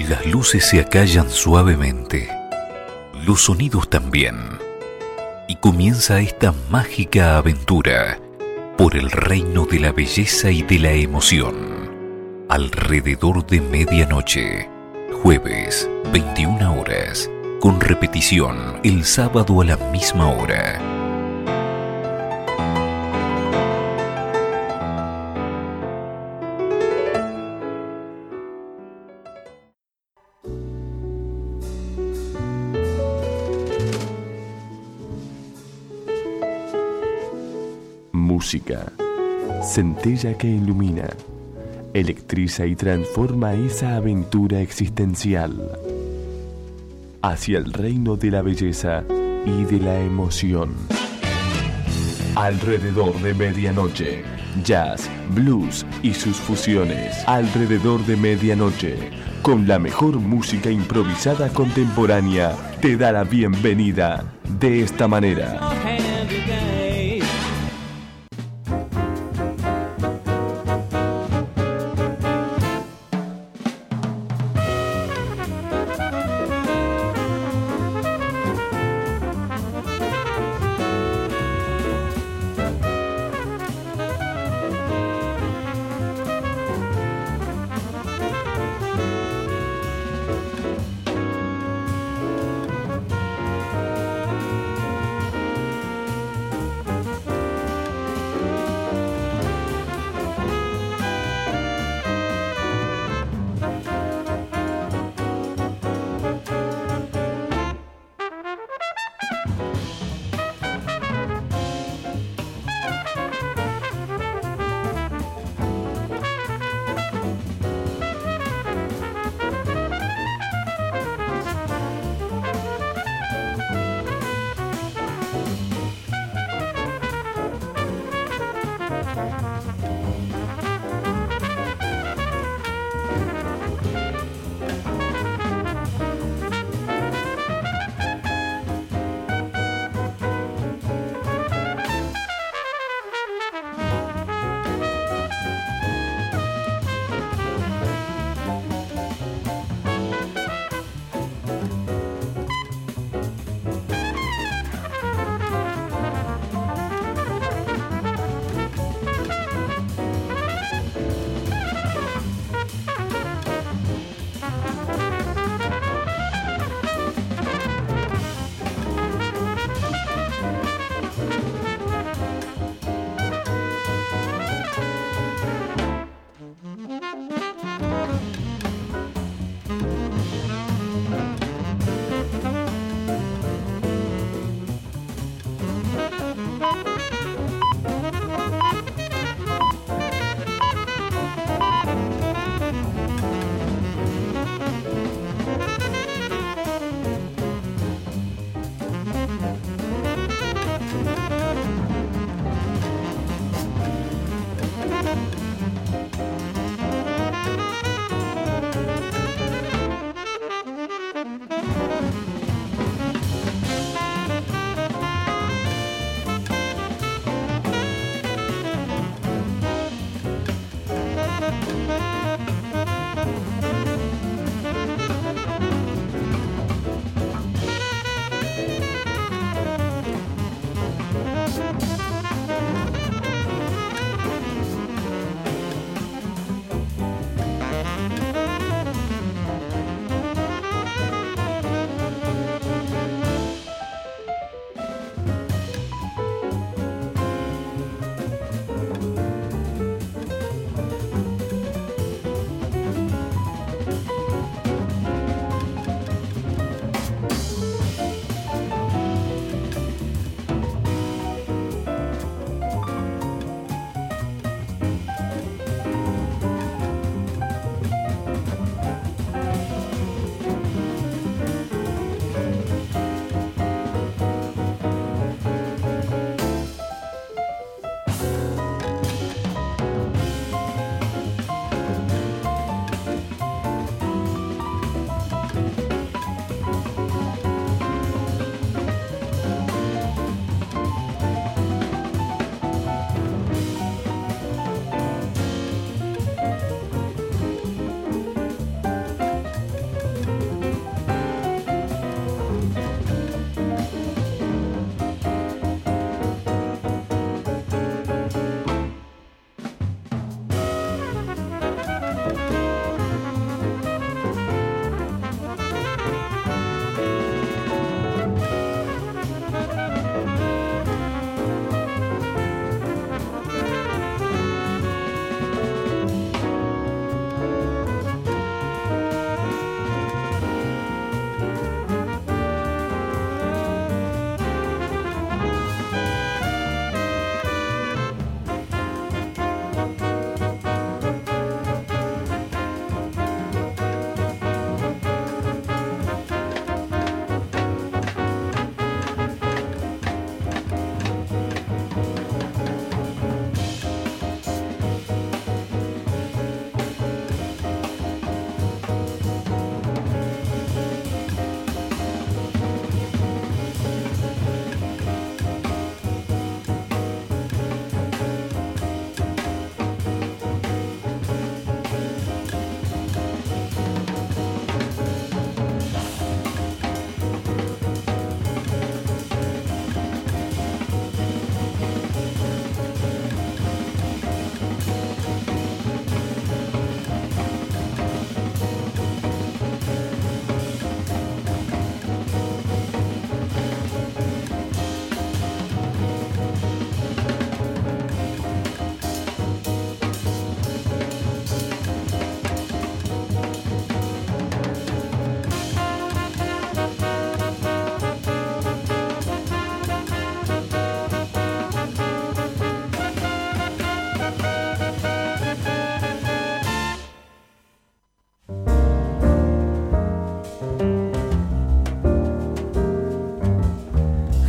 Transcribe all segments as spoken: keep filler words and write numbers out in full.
Las luces se acallan suavemente, los sonidos también, y comienza esta mágica aventura por el reino de la belleza y de la emoción. Alrededor de medianoche, jueves, veintiuna horas, con repetición el sábado a la misma hora. Música, centella que ilumina, electriza y transforma esa aventura existencial hacia el reino de la belleza y de la emoción. Alrededor de medianoche, jazz, blues y sus fusiones. Alrededor de medianoche, con la mejor música improvisada contemporánea, te da la bienvenida de esta manera.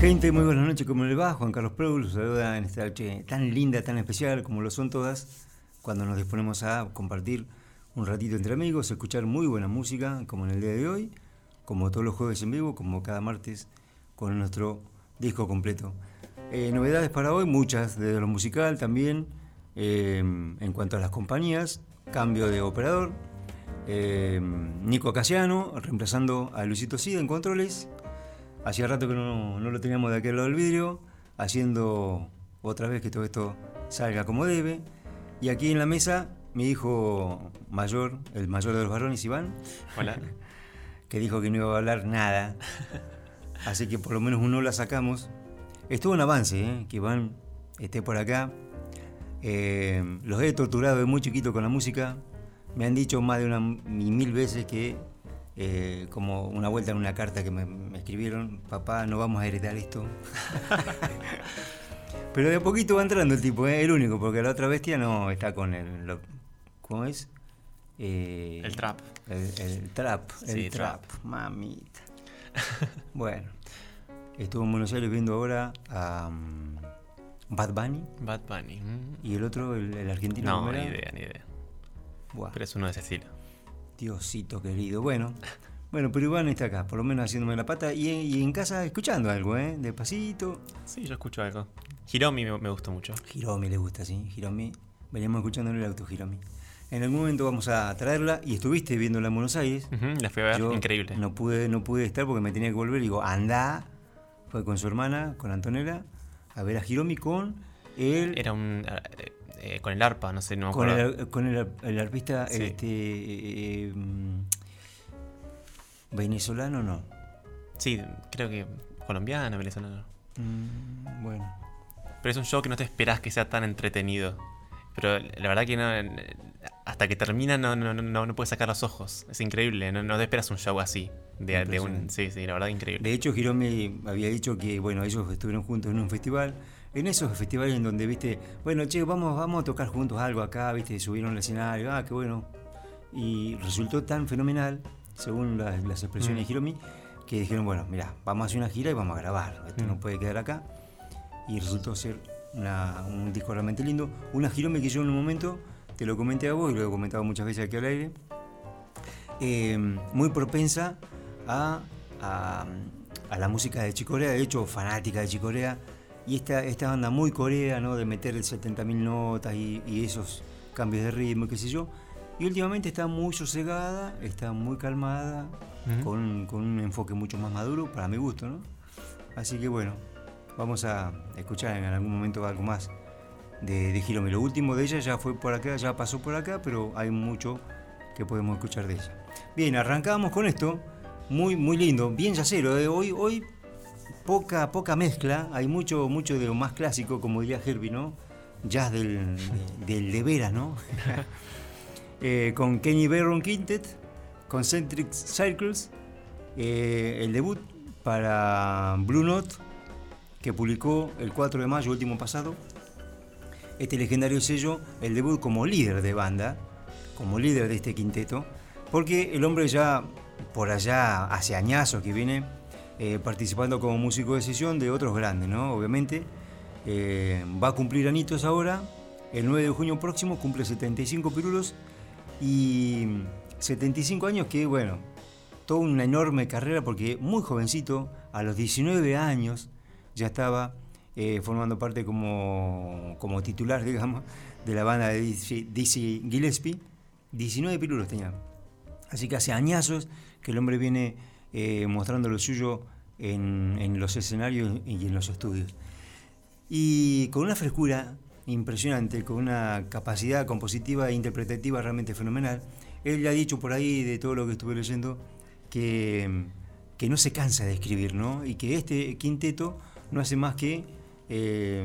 gente? Muy buenas noches, ¿cómo le va? Juan Carlos Prou los saluda en esta noche tan linda, tan especial como lo son todas, cuando nos disponemos a compartir un ratito entre amigos, escuchar muy buena música, como en el día de hoy, como todos los jueves en vivo, como cada martes, con nuestro disco completo. Eh, novedades para hoy, muchas, desde lo musical también, eh, en cuanto a las compañías, cambio de operador, eh, Nico Casiano, reemplazando a Luisito Sida en controles. Hacía rato que no, no lo teníamos de aquel lado del vidrio, haciendo otra vez que todo esto salga como debe. Y aquí en la mesa, mi hijo mayor, el mayor de los varones, Iván. Hola. Que dijo que no iba a hablar nada. Así que por lo menos uno la sacamos. Estuvo un avance, ¿eh? Que Iván esté por acá. Eh, los he torturado de muy chiquito con la música. Me han dicho más de una y mil veces que... Eh, como una vuelta en una carta que me, me escribieron, papá, no vamos a heredar esto. Pero de a poquito va entrando el tipo, ¿eh? El único, porque la otra bestia no está con el... Lo, ¿cómo es? Eh, el trap. El, el trap, el sí, trap, trap, mamita. Bueno, estuvo en Buenos Aires viendo ahora a um, Bad Bunny. Bad Bunny. Mm. Y el otro, el, el argentino. No, ni idea, ni idea. Buah. Pero es uno de ese estilo. Diosito querido. Bueno, bueno, pero Iván está acá, por lo menos haciéndome la pata y, y en casa escuchando algo, ¿eh? Despacito. Sí, yo escucho algo. Hiromi me, me gustó mucho. Hiromi le gusta, sí. Hiromi. Veníamos escuchando en el auto, Hiromi. En algún momento vamos a traerla y estuviste viéndola en Buenos Aires. Uh-huh, la fui a ver, yo increíble. No pude, no pude estar porque me tenía que volver. Digo, anda. Fue con su hermana, con Antonella, a ver a Hiromi con el... Era un... Eh, eh, con el arpa, no sé, no me con acuerdo. el, con el, el arpista, sí. este... Eh, eh, venezolano, no. Sí, creo que colombiano, venezolano. Mm, bueno. Pero es un show que no te esperás que sea tan entretenido. Pero la verdad que no, hasta que termina no, no, no, no puedes sacar los ojos. Es increíble, no, no te esperas un show así. De, de un, sí, sí, la verdad increíble. De hecho, Hiromi había dicho que, bueno, ellos estuvieron juntos en un festival. En esos festivales en donde, viste, bueno, che, vamos, vamos a tocar juntos algo acá, viste, subieron al escenario, ah, qué bueno. Y resultó tan fenomenal, según las, las expresiones mm. de Hiromi, que dijeron, bueno, mira, vamos a hacer una gira y vamos a grabar. Esto mm. no puede quedar acá. Y resultó ser una, un disco realmente lindo. Una Hiromi que yo en un momento, te lo comenté a vos y lo he comentado muchas veces aquí al aire, eh, muy propensa a, a, a la música de Chicorea, de hecho fanática de Chicorea, y esta, esta banda muy corea, ¿no? De meter setenta mil notas y, y esos cambios de ritmo, qué sé yo, y últimamente está muy sosegada, está muy calmada, uh-huh. con, con un enfoque mucho más maduro, para mi gusto, ¿no? Así que bueno, vamos a escuchar en algún momento algo más de, de Hiromi. Lo último de ella ya fue por acá, ya pasó por acá, pero hay mucho que podemos escuchar de ella. Bien, arrancamos con esto. Muy, muy lindo, bien yacero, ¿eh? Hoy, hoy poca, poca mezcla, hay mucho, mucho de lo más clásico, como diría Herbie, ¿no? Jazz del de, del de veras, ¿no? eh, con Kenny Barron Quintet, Concentric Circles, eh, el debut para Blue Note, que publicó el cuatro de mayo último pasado, este legendario sello, el debut como líder de banda, como líder de este quinteto, porque el hombre ya... por allá hace añazos que viene eh, participando como músico de sesión de otros grandes, ¿no? Obviamente eh, va a cumplir añitos ahora, el nueve de junio próximo cumple setenta y cinco pirulos y setenta y cinco años que, bueno, toda una enorme carrera porque muy jovencito, a los diecinueve años ya estaba eh, formando parte como, como titular, digamos, de la banda de Dizzy Gillespie. diecinueve pirulos tenía. Así que hace añazos que el hombre viene eh, mostrando lo suyo en, en los escenarios y en los estudios. Y con una frescura impresionante, con una capacidad compositiva e interpretativa realmente fenomenal. Él ya ha dicho por ahí, de todo lo que estuve leyendo, que, que no se cansa de escribir, ¿no? Y que este quinteto no hace más que eh,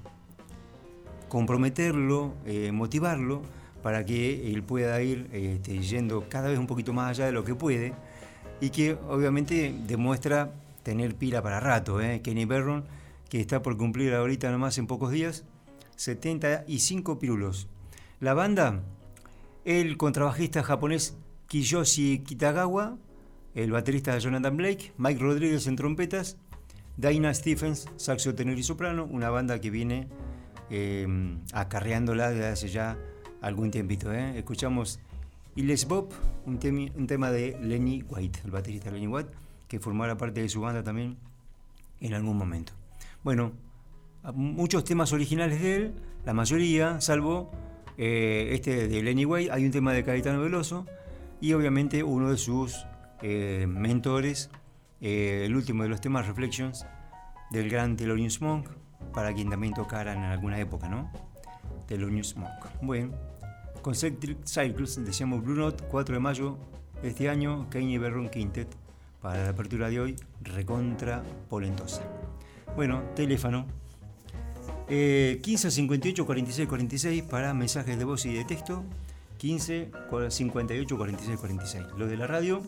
comprometerlo, eh, motivarlo, para que él pueda ir este, yendo cada vez un poquito más allá de lo que puede y que obviamente demuestra tener pila para rato, ¿eh? Kenny Barron, que está por cumplir ahorita nomás en pocos días setenta y cinco pirulos. La banda, el contrabajista japonés Kiyoshi Kitagawa, el baterista Jonathan Blake, Mike Rodríguez en trompetas, Dinah Stephens, saxo, tenor y soprano, una banda que viene eh, acarreándola desde hace ya algún tiempito. ¿eh? Escuchamos Illes Bob, un, temi, un tema de Lenny White, el baterista Lenny White, que formará parte de su banda también en algún momento. Bueno, muchos temas originales de él, la mayoría, salvo eh, este de Lenny White, hay un tema de Caetano Veloso y obviamente uno de sus eh, mentores, eh, el último de los temas, Reflections, del gran Thelonious Monk, para quien también tocara en alguna época, ¿no? Thelonious Monk. Bueno, Concentric Cycles, decíamos Blue Note, cuatro de mayo de este año, Kenny Barron Quintet, para la apertura de hoy, recontra polentosa. Bueno, teléfono eh, quince cincuenta y ocho cuarenta y seis cuarenta y seis para mensajes de voz y de texto, quince cincuenta y ocho cuarenta y seis cuarenta y seis. Lo de la radio,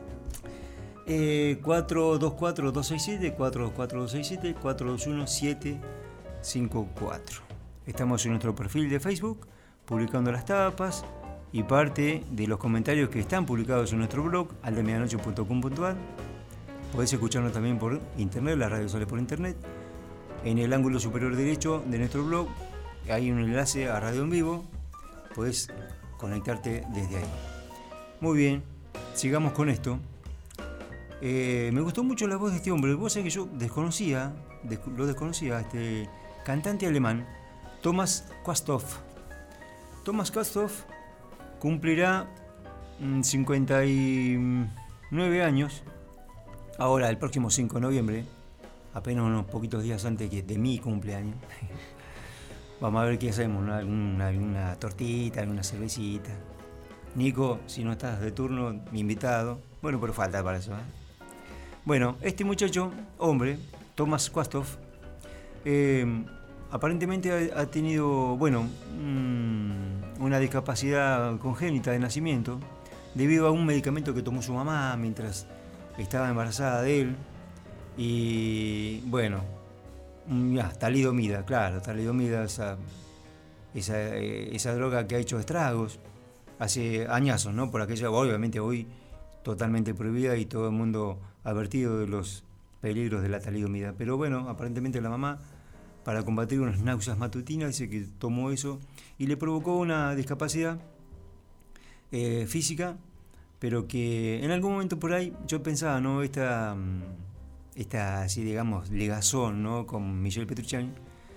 eh, cuatro dos cuatro dos seis siete, cuatro dos cuatro dos seis siete, cuatro dos uno siete cinco cuatro. Estamos en nuestro perfil de Facebook, publicando las tapas y parte de los comentarios que están publicados en nuestro blog, al de medianoche punto com punto a r. Podés escucharnos también por internet, la radio sale por internet. En el ángulo superior derecho de nuestro blog hay un enlace a radio en vivo, podés conectarte desde ahí. Muy bien, sigamos con esto. Eh, me gustó mucho la voz de este hombre. Vos sabés que yo desconocía, des, lo desconocía, este cantante alemán, Thomas Quasthoff. Thomas Quasthoff cumplirá mmm, cincuenta y nueve años, ahora el próximo cinco de noviembre, apenas unos poquitos días antes que de mi cumpleaños. Vamos a ver qué hacemos, ¿no? alguna, alguna tortita, alguna cervecita. Nico, si no estás de turno, mi invitado. Bueno, pero falta para eso, ¿eh? Bueno, este muchacho, hombre, Thomas Quasthoff, eh, aparentemente ha, ha tenido, bueno, mmm, una discapacidad congénita de nacimiento debido a un medicamento que tomó su mamá mientras estaba embarazada de él. Y bueno, ya, talidomida, claro, talidomida, esa, esa, esa droga que ha hecho estragos hace añazos, ¿no? Por aquella, obviamente hoy totalmente prohibida y todo el mundo advertido de los peligros de la talidomida. Pero bueno, aparentemente la mamá, para combatir unas náuseas matutinas, dice que tomó eso y le provocó una discapacidad eh, física, pero que en algún momento por ahí yo pensaba, ¿no? Esta, esta así digamos, ligazón, ¿no? Con Michel Petrucciani,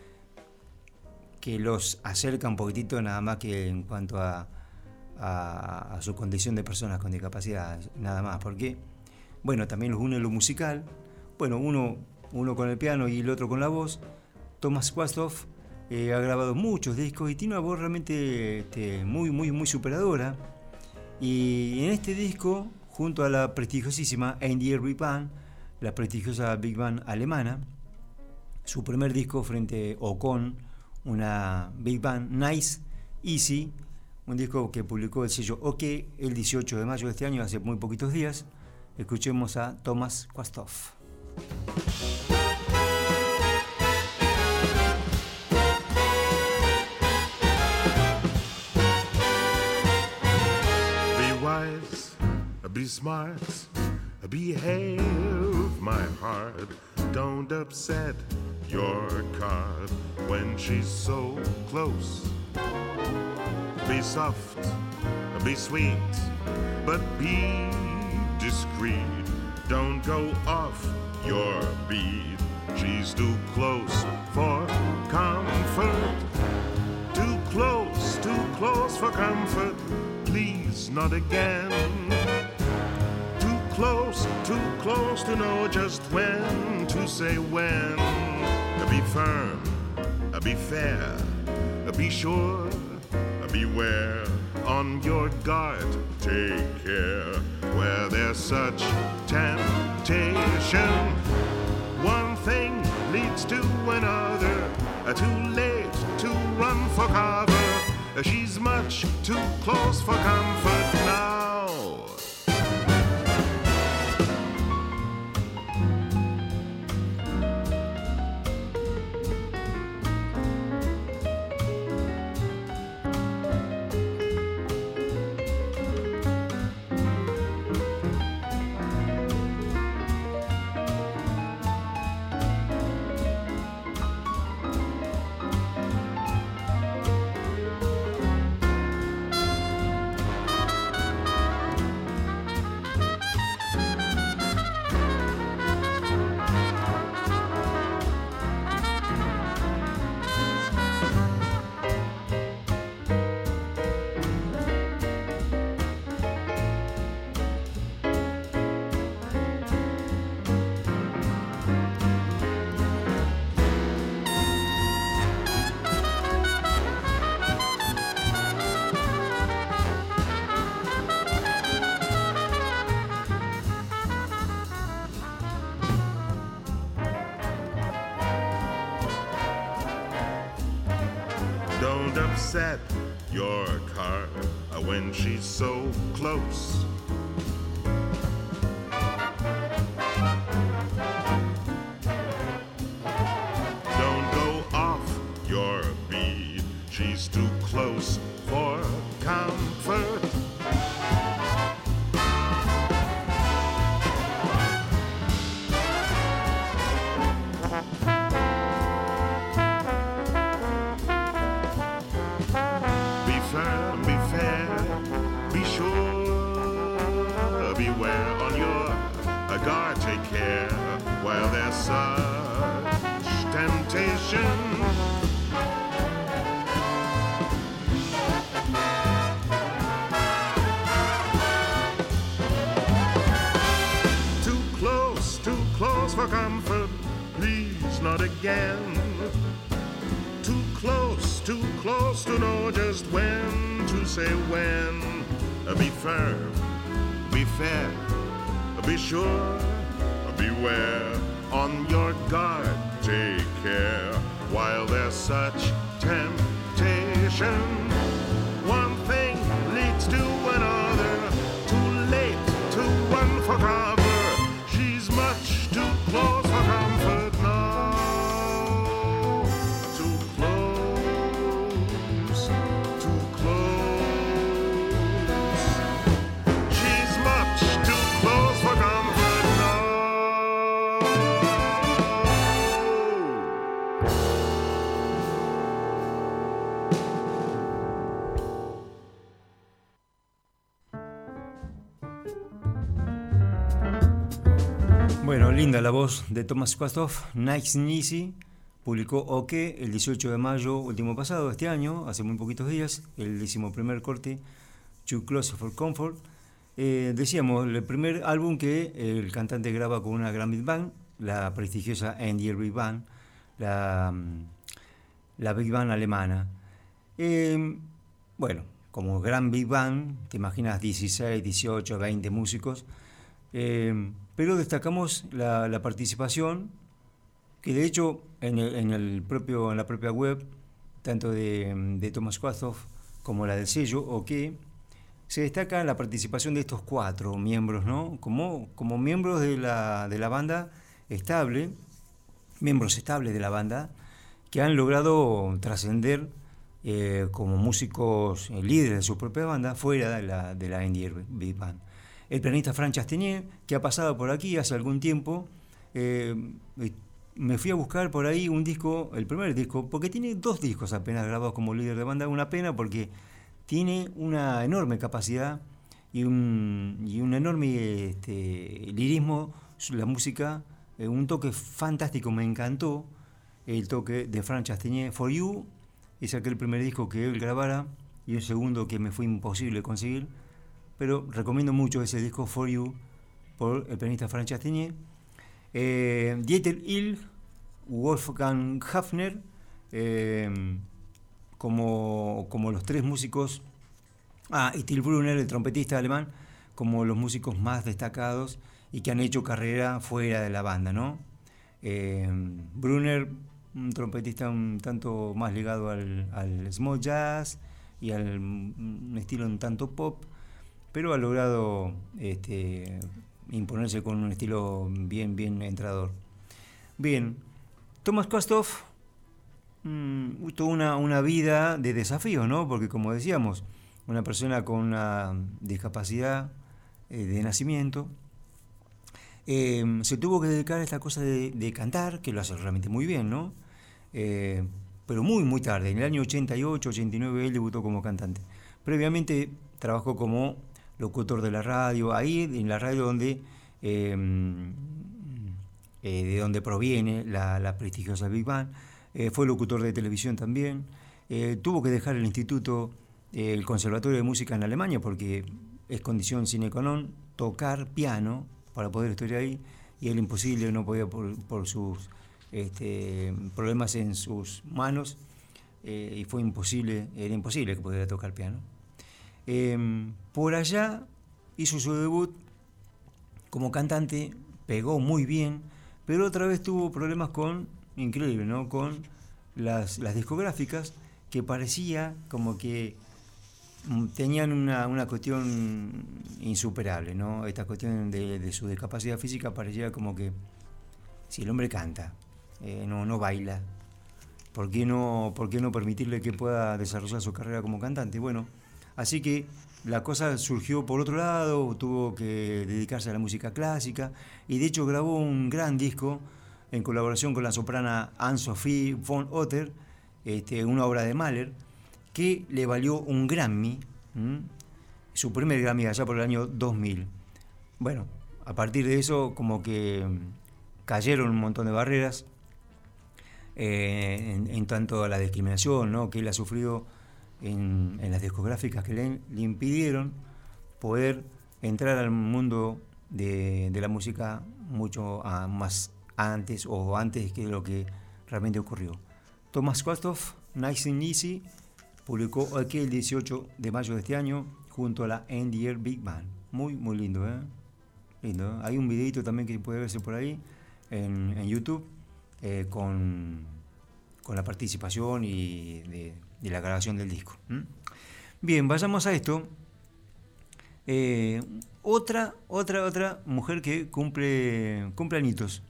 que los acerca un poquitito nada más que en cuanto a, a, a su condición de personas con discapacidad, nada más, porque, bueno, también los une lo musical, bueno, uno, uno con el piano y el otro con la voz. Thomas Quasthoff eh, ha grabado muchos discos y tiene una voz realmente este, muy, muy, muy superadora. Y en este disco, junto a la prestigiosísima Eindir Big Band, la prestigiosa Big Band alemana, su primer disco frente o con una Big Band, Nice, Easy, un disco que publicó el sello OK el dieciocho de mayo de este año, hace muy poquitos días. Escuchemos a Thomas Quasthoff. Be smart, behave, my heart. Don't upset your card when she's so close. Be soft, be sweet, but be discreet. Don't go off your beat. She's too close for comfort. Too close, too close for comfort. Please, not again. Close, too close to know just when to say when. Be firm, be fair, be sure, beware. On your guard, take care. Where there's such temptation, one thing leads to another. Too late to run for cover. She's much too close for comfort now. upset your car when she's so close. Don't go off your beat, she's too close for comfort. Beware on your guard, take care while there's such temptation. Too close, too close for comfort, please not again. Too close, too close to know just when to say when. Be firm, be fair, be sure, beware, on your guard, take care, while there's such temptation. One thing leads to another, too late to run for cover, she's much too close for comfort now. Too close, too close. Bueno, linda la voz de Thomas Quasthoff. Nice and Easy publicó OK el dieciocho de mayo último pasado, este año, hace muy poquitos días, el decimoprimer corte, Too Close for Comfort. Eh, decíamos, el primer álbum que el cantante graba con una gran big band, la prestigiosa Andy Big Band, la, la big band alemana. Eh, bueno, como gran big band, te imaginas dieciséis, dieciocho, veinte músicos, eh, pero destacamos la, la participación, que de hecho en, el, en, el propio, en la propia web, tanto de, de Thomas Quasthoff como la del sello, OK, se destaca la participación de estos cuatro miembros, ¿no? Como, como miembros de la, de la banda estable, miembros estables de la banda, que han logrado trascender eh, como músicos eh, líderes de su propia banda, fuera de la, de la Indie Big Band. El pianista Frank Chastenier, que ha pasado por aquí hace algún tiempo, eh, me fui a buscar por ahí un disco, el primer disco, porque tiene dos discos apenas grabados como líder de banda, una pena porque tiene una enorme capacidad y un, y un enorme este, lirismo, la música, eh, un toque fantástico, me encantó el toque de Frank Chastenier. For You es aquel primer disco que él grabara y un segundo que me fue imposible conseguir, pero recomiendo mucho ese disco For You por el pianista Frank Chastenier. Eh, Dieter Hill, Wolfgang Hafner, eh, como, como los tres músicos, ah, y Till Brunner, el trompetista alemán, como los músicos más destacados y que han hecho carrera fuera de la banda, ¿no? Eh, Brunner, un trompetista un tanto más ligado al, al smooth jazz y al un estilo un tanto pop, pero ha logrado este, imponerse con un estilo bien, bien entrador. Bien, Thomas Quasthoff mmm, tuvo una, una vida de desafíos, ¿no? Porque como decíamos, una persona con una discapacidad eh, de nacimiento, eh, se tuvo que dedicar a esta cosa de, de cantar, que lo hace realmente muy bien, ¿no? Eh, pero muy, muy tarde, en el año ochenta y ocho, ochenta y nueve, él debutó como cantante. Previamente trabajó como locutor de la radio, ahí en la radio donde eh, eh, de donde proviene la, la prestigiosa Big Band, eh, fue locutor de televisión también, eh, tuvo que dejar el instituto, eh, el Conservatorio de Música en Alemania, porque es condición sine qua non tocar piano para poder estudiar ahí, y era imposible, no podía por, por sus este, problemas en sus manos, eh, y fue imposible, era imposible que pudiera tocar piano. Eh, por allá hizo su debut como cantante, pegó muy bien, pero otra vez tuvo problemas con, increíble, ¿no? Con las, las discográficas que parecía como que tenían una, una cuestión insuperable, ¿no? Esta cuestión de, de su discapacidad física parecía como que si el hombre canta, eh, no, no baila, ¿por qué no, por qué no permitirle que pueda desarrollar su carrera como cantante? Bueno, así que la cosa surgió por otro lado, tuvo que dedicarse a la música clásica y de hecho grabó un gran disco en colaboración con la soprana Anne-Sophie von Otter, este, una obra de Mahler, que le valió un Grammy, ¿m? Su primer Grammy allá por el año dos mil. Bueno, a partir de eso como que cayeron un montón de barreras eh, en, en tanto a la discriminación, ¿no?, que él ha sufrido en, en las discográficas que le, le impidieron poder entrar al mundo de, de la música mucho a, más antes o antes que lo que realmente ocurrió. Thomas Quasthoff, Nice and Easy, publicó aquel dieciocho de mayo de este año junto a la N D R Big Band. Muy, muy lindo, ¿eh? Lindo, ¿eh? Hay un videito también que puede verse por ahí en, en YouTube eh, con, con la participación y de, de la grabación del disco. ¿Mm? Bien, vayamos a esto. Eh, otra, otra, otra mujer que cumple, cumple añitos.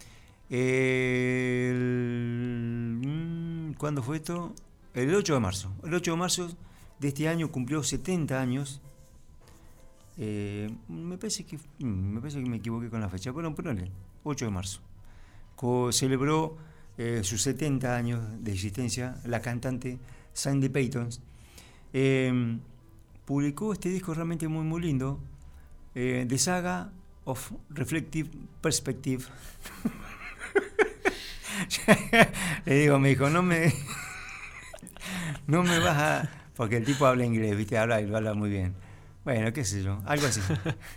Eh, el, ¿Cuándo fue esto? El ocho de marzo. El ocho de marzo de este año cumplió setenta años. Eh, me parece que me parece que me equivoqué con la fecha. Bueno, pero no, ocho de marzo. Co- celebró eh, sus setenta años de existencia la cantante Cindy Payton. Eh, publicó este disco realmente muy muy lindo, eh, The Saga of Reflective Perspective. Le digo, me dijo, no me no me vas a... Porque el tipo habla inglés, ¿viste? Habla y lo habla muy bien. Bueno, qué sé yo, algo así.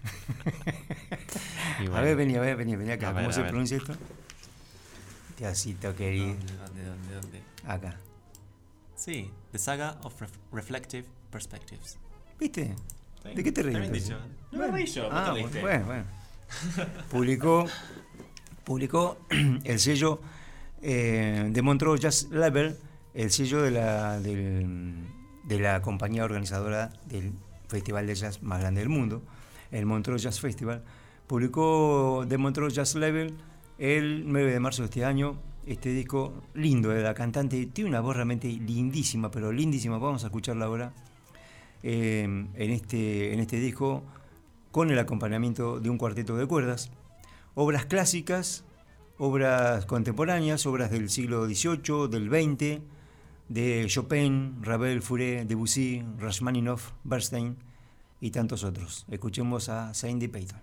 Bueno. A ver, vení, a ver, vení, vení acá. Ver, ¿cómo se ver. pronuncia esto? Teacito querido. ¿Dónde, dónde, dónde, dónde? Acá. Sí, The Saga of Ref- Reflective Perspectives. ¿Viste? ¿De qué te reís? También dicho. No me reí yo, ah, bueno, bueno. Publicó, publicó el sello eh, de Montreux Jazz Label, el sello de la, del, de la compañía organizadora del festival de jazz más grande del mundo, el Montreux Jazz Festival. Publicó de Montreux Jazz Label el nueve de marzo de este año este disco lindo de la cantante. Tiene una voz realmente lindísima, pero lindísima. Vamos a escucharla ahora eh, en, este, en este disco con el acompañamiento de un cuarteto de cuerdas. Obras clásicas, obras contemporáneas, obras del siglo dieciocho, del veinte, de Chopin, Ravel, Fauré, Debussy, Rachmaninoff, Bernstein y tantos otros. Escuchemos a Cindy Payton.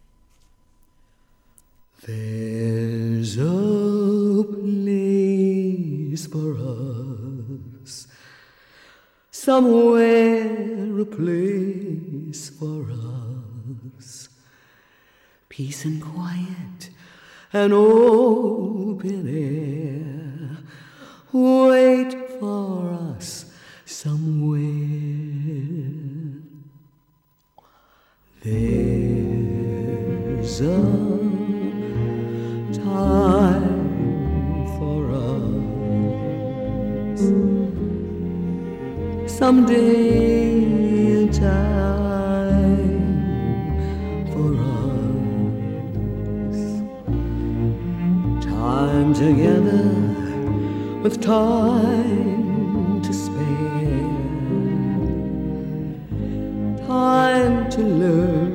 There's a place for us, somewhere a place for us, peace and quiet and open air, wait for us somewhere. There's a time for us, someday a time for us, time together with time to spare, time to learn,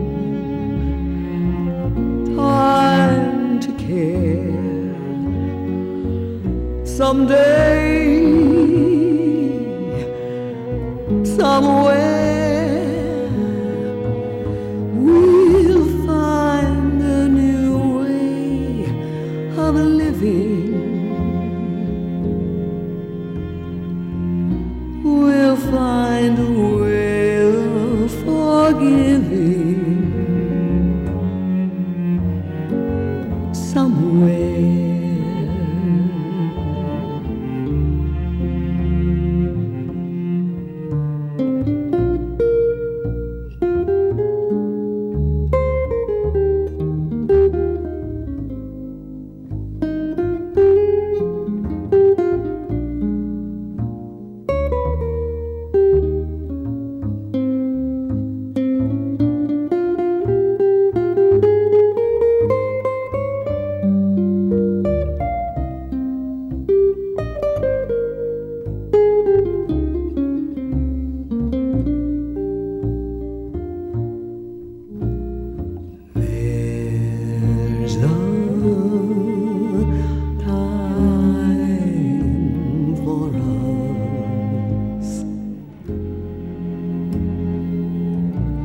time to care. Someday, somewhere, we'll find a new way of living. We'll find a way of forgiving somewhere.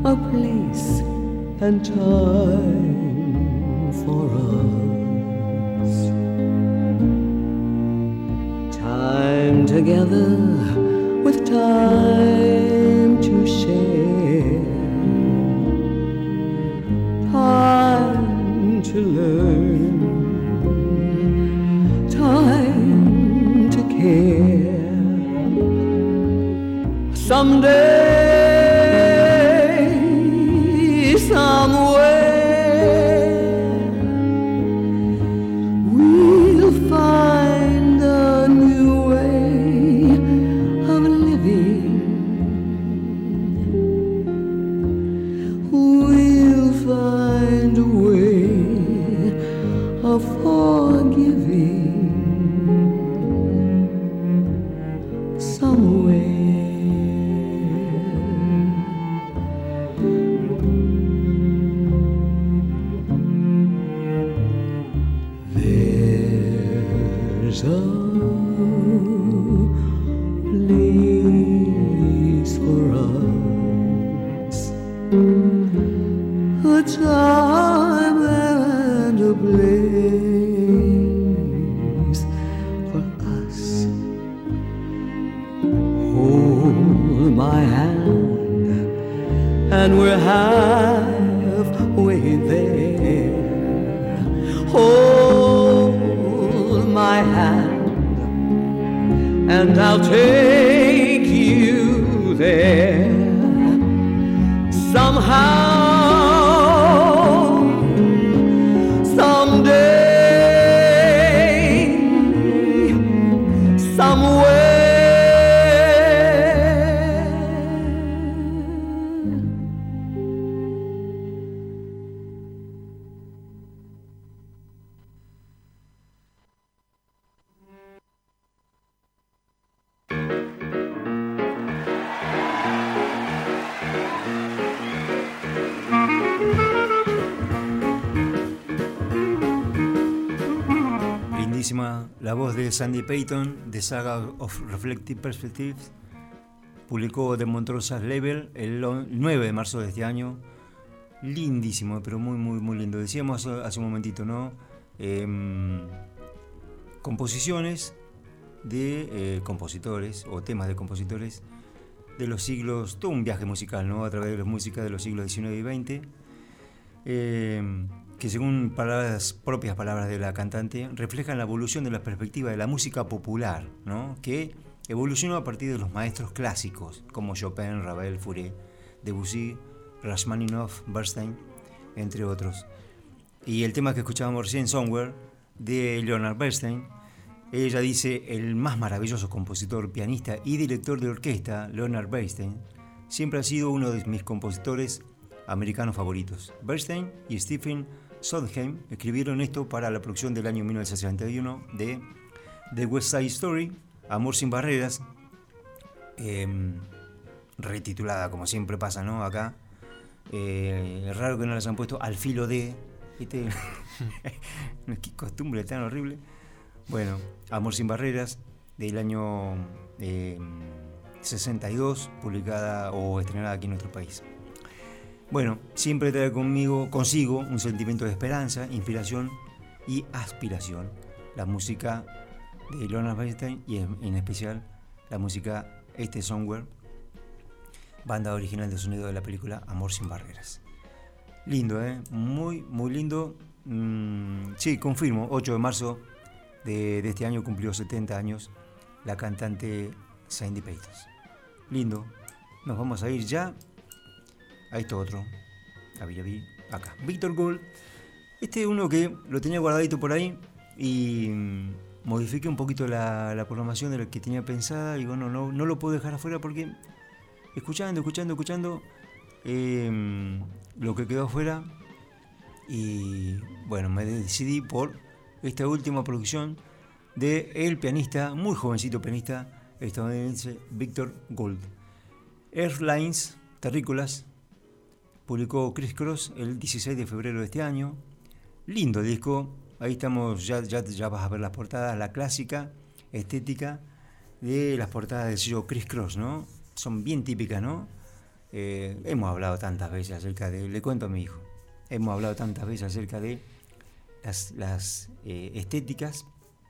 a place and time for us. Time together with time to share. Time to learn. Time to care. Someday, somewhere, we'll find a new way of living. We'll find a way of forgiving somewhere. There's a place for us, a time and a place for us. Hold my hand and we're halfway there. Hold my hand and I'll take you there. Somehow, someday, somewhere. La voz de Sandy Payton de Saga of Reflective Perspectives, publicó The Montrose Label el nueve de marzo de este año. Lindísimo, pero muy muy muy lindo. Decíamos hace un momentito, ¿no? Eh, composiciones de eh, compositores o temas de compositores de los siglos, todo un viaje musical, ¿no? A través de la música de los siglos diecinueve y veinte. Eh, que según palabras, propias palabras de la cantante, reflejan la evolución de la perspectiva de la música popular, ¿no? Que evolucionó a partir de los maestros clásicos, como Chopin, Ravel, Fauré, Debussy, Rachmaninoff, Bernstein, entre otros. Y el tema que escuchábamos recién, Somewhere, de Leonard Bernstein, ella dice, el más maravilloso compositor, pianista y director de orquesta, Leonard Bernstein, siempre ha sido uno de mis compositores americanos favoritos. Bernstein y Stephen Sondheim escribieron esto para la producción del año mil novecientos sesenta y uno de The West Side Story, Amor sin barreras, eh, retitulada como siempre pasa, ¿no? Acá. Eh, es raro que no las han puesto Al filo de... ¿Viste? Qué costumbre tan horrible. Bueno, Amor sin barreras, del año eh, sesenta y dos, publicada o estrenada aquí en nuestro país. Bueno, siempre trae conmigo, consigo un sentimiento de esperanza, inspiración y aspiración. La música de Leonard Bernstein y en especial la música este Somewhere, banda original de sonido de la película Amor sin barreras. Lindo, ¿eh? Muy, muy lindo. Mm, sí, confirmo, ocho de marzo de, de este año cumplió setenta años la cantante Sandy Payton. Lindo. Nos vamos a ir ya a esto otro, a Villaví, acá. Victor Gould, este es uno que lo tenía guardadito por ahí y mmm, modifiqué un poquito la, la programación de la que tenía pensada y bueno, no, no lo puedo dejar afuera porque escuchando, escuchando, escuchando eh, lo que quedó afuera y bueno, me decidí por esta última producción de el pianista, muy jovencito pianista estadounidense Victor Gould. Airlines, Terrícolas, publicó Criss Cross el dieciséis de febrero de este año. Lindo disco. Ahí estamos, ya, ya, ya vas a ver las portadas, la clásica estética de las portadas del sello Criss Cross, ¿no? Son bien típicas, ¿no? Eh, hemos hablado tantas veces acerca de, le cuento a mi hijo, hemos hablado tantas veces acerca de las, las eh, estéticas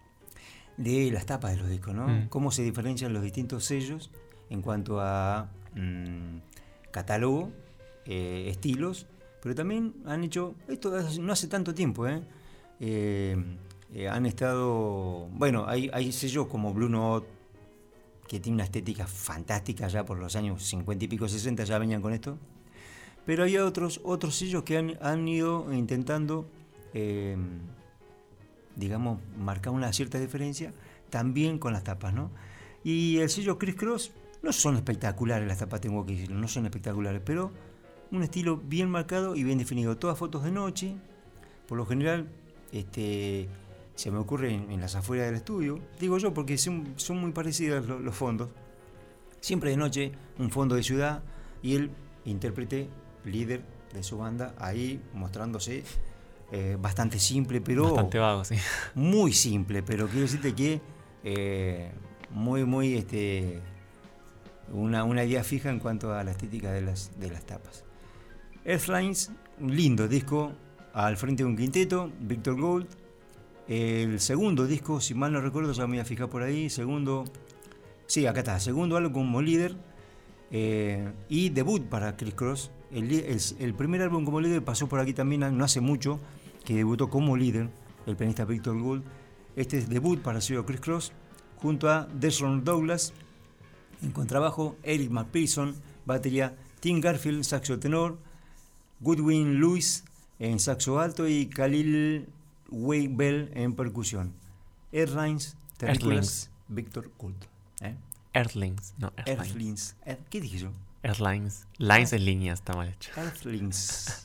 de las tapas de los discos, ¿no? Mm. Cómo se diferencian los distintos sellos en cuanto a mmm, catálogo, eh, estilos, pero también han hecho, esto no hace tanto tiempo, ¿eh? Eh, eh, han estado, bueno, hay, hay sellos como Blue Note, que tiene una estética fantástica ya por los años cincuenta y pico, sesenta, ya venían con esto, pero hay otros, otros sellos que han, han ido intentando, eh, digamos, marcar una cierta diferencia también con las tapas, ¿no? Y el sello Criss Cross no son espectaculares las tapas, tengo que decirlo, no son espectaculares, pero un estilo bien marcado y bien definido. Todas fotos de noche, por lo general, este, se me ocurre en, en las afueras del estudio, digo yo, porque son, son muy parecidos los, los fondos. Siempre de noche, un fondo de ciudad y el intérprete, líder de su banda, ahí mostrándose. Eh, bastante simple, pero Bastante vago, sí. muy simple, pero quiero decirte que eh, muy, muy este, una, una idea fija en cuanto a la estética de las, de las tapas. Earthlines, un lindo disco, al frente de un quinteto, Victor Gould. El segundo disco, si mal no recuerdo, ya me voy a fijar por ahí, segundo, sí, acá está, segundo álbum como líder, eh, y debut para Criss Cross. El, el, el primer álbum como líder pasó por aquí también no hace mucho, que debutó como líder el pianista Victor Gould. Este es debut para el sello Criss Cross, junto a Desron Douglas en contrabajo, Eric McPherson batería, Tim Garfield saxo tenor, Goodwin Lewis en saxo alto y Khalil Weibel en percusión. Airlines, terrícolas, Victor Gould. ¿Eh? Earthlings, no, Earthlings. Earthlings. ¿Qué dije yo? Airlines. Lines en línea, está mal hecho. Earthlings.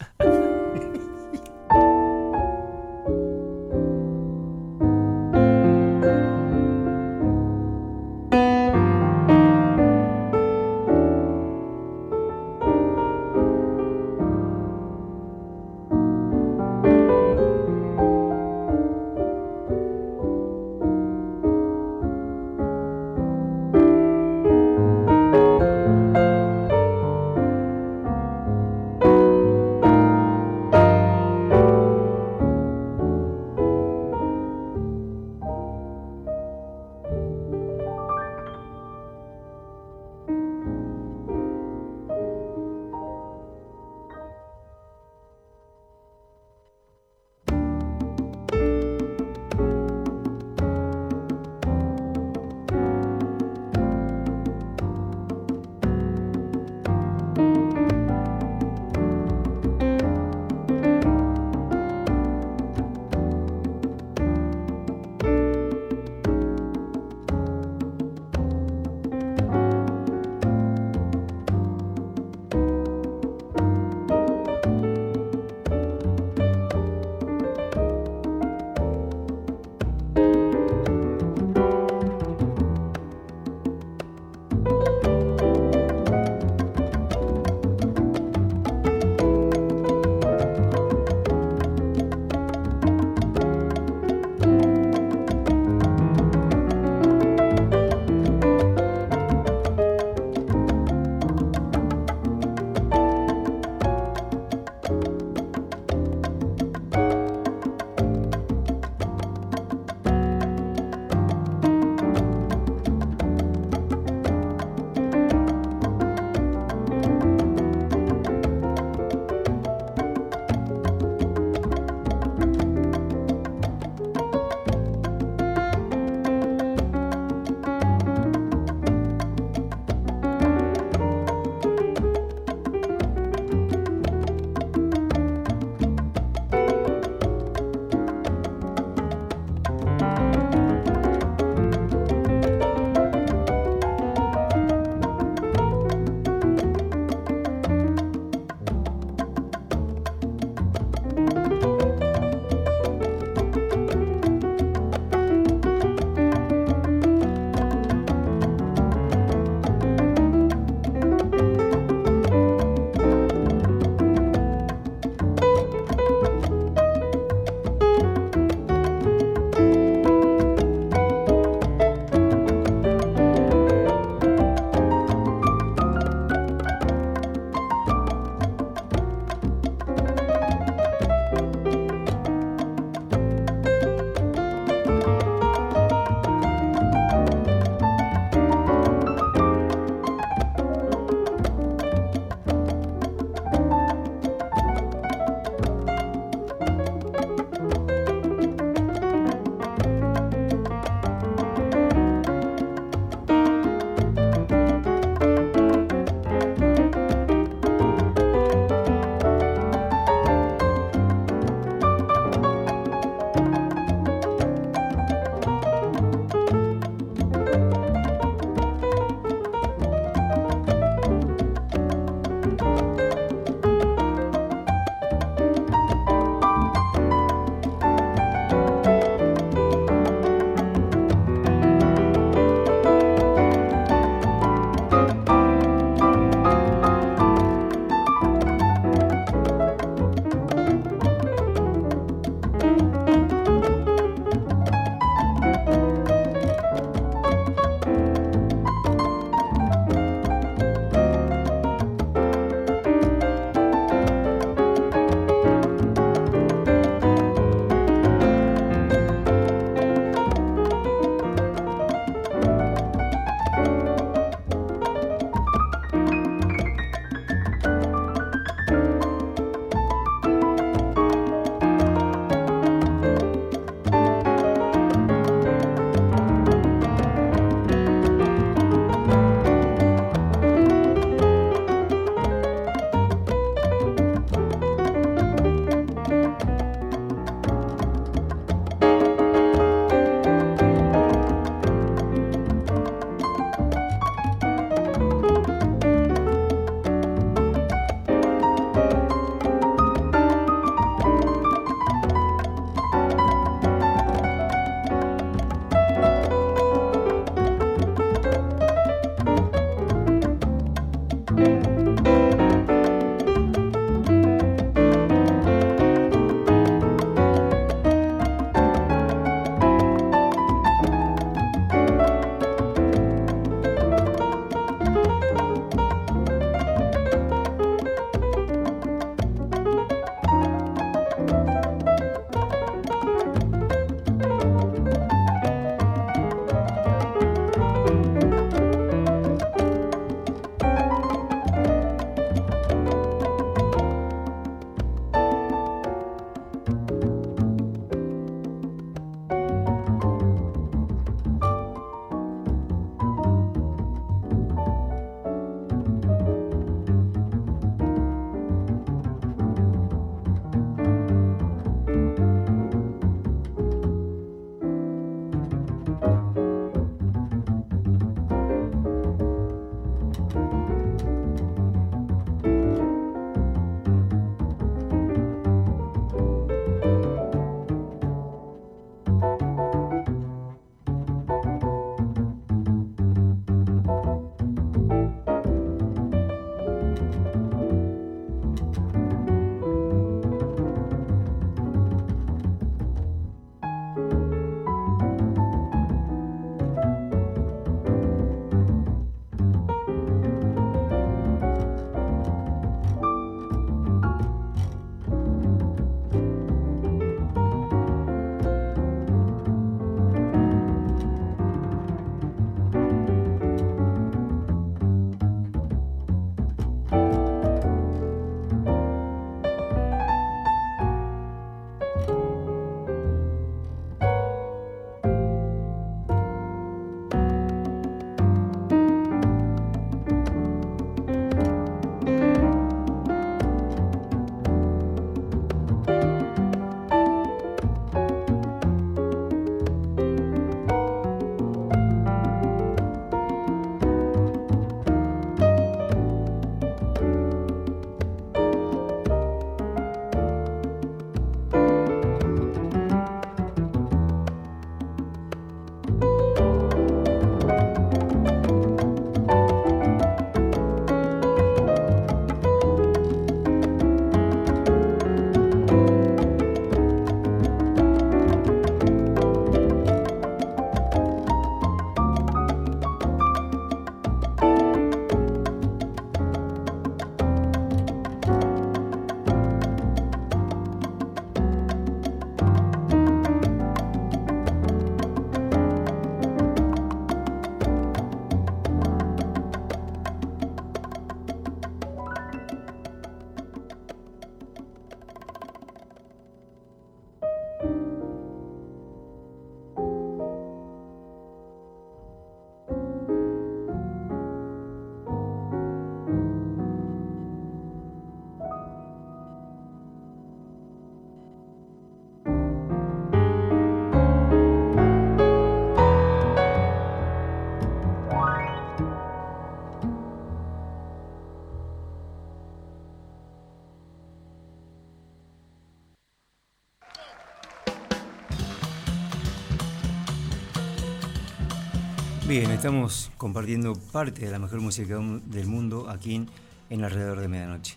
Bien, estamos compartiendo parte de la mejor música del mundo aquí en, en Alrededor de Medianoche.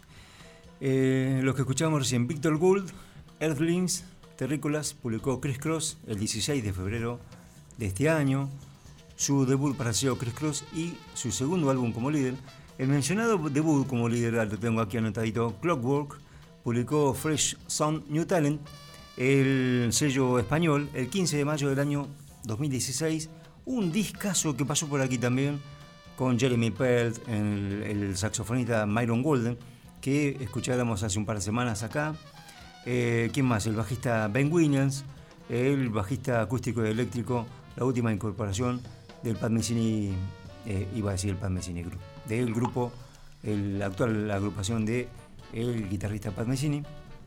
Eh, los que escuchamos recién, Victor Gould, Earthlings, Terrícolas, publicó Criss Cross el dieciséis de febrero de este año. Su debut para sello Criss Cross y su segundo álbum como líder. El mencionado debut como líder, lo tengo aquí anotadito, Clockwork, publicó Fresh Sound New Talent, el sello español, el quince de mayo del año dos mil dieciséis. Un discazo que pasó por aquí también con Jeremy Pelt, el, el saxofonista Myron Golden, que escucháramos hace un par de semanas acá. Eh, ¿Quién más? El bajista Ben Williams, el bajista acústico y eléctrico, la última incorporación del Pat Metheny, eh, iba a decir el Pat Metheny Group, del grupo, el, la actual agrupación de el guitarrista Pat Metheny.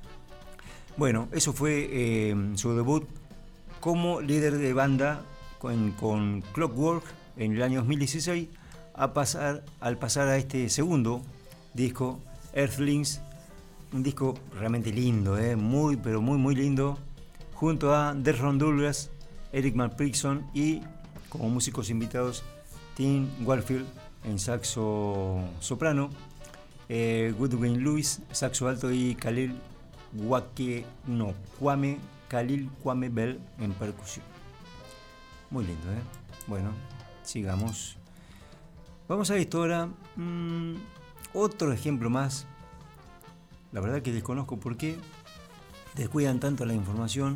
Bueno, eso fue eh, su debut como líder de banda con, con Clockwork en el año dos mil dieciséis, a pasar, al pasar a este segundo disco, Earthlings, un disco realmente lindo, eh, muy pero muy muy lindo, junto a Desron Douglas, Eric McPherson y como músicos invitados Tim Warfield en saxo soprano, eh, Goodwin Lewis, saxo alto y Khalil Wake, no, Kwame, Khalil Kwame Bell en percusión. Muy lindo, ¿eh? Bueno, sigamos. Vamos a esto ahora. Mm, otro ejemplo más. La verdad que desconozco por qué descuidan tanto la información,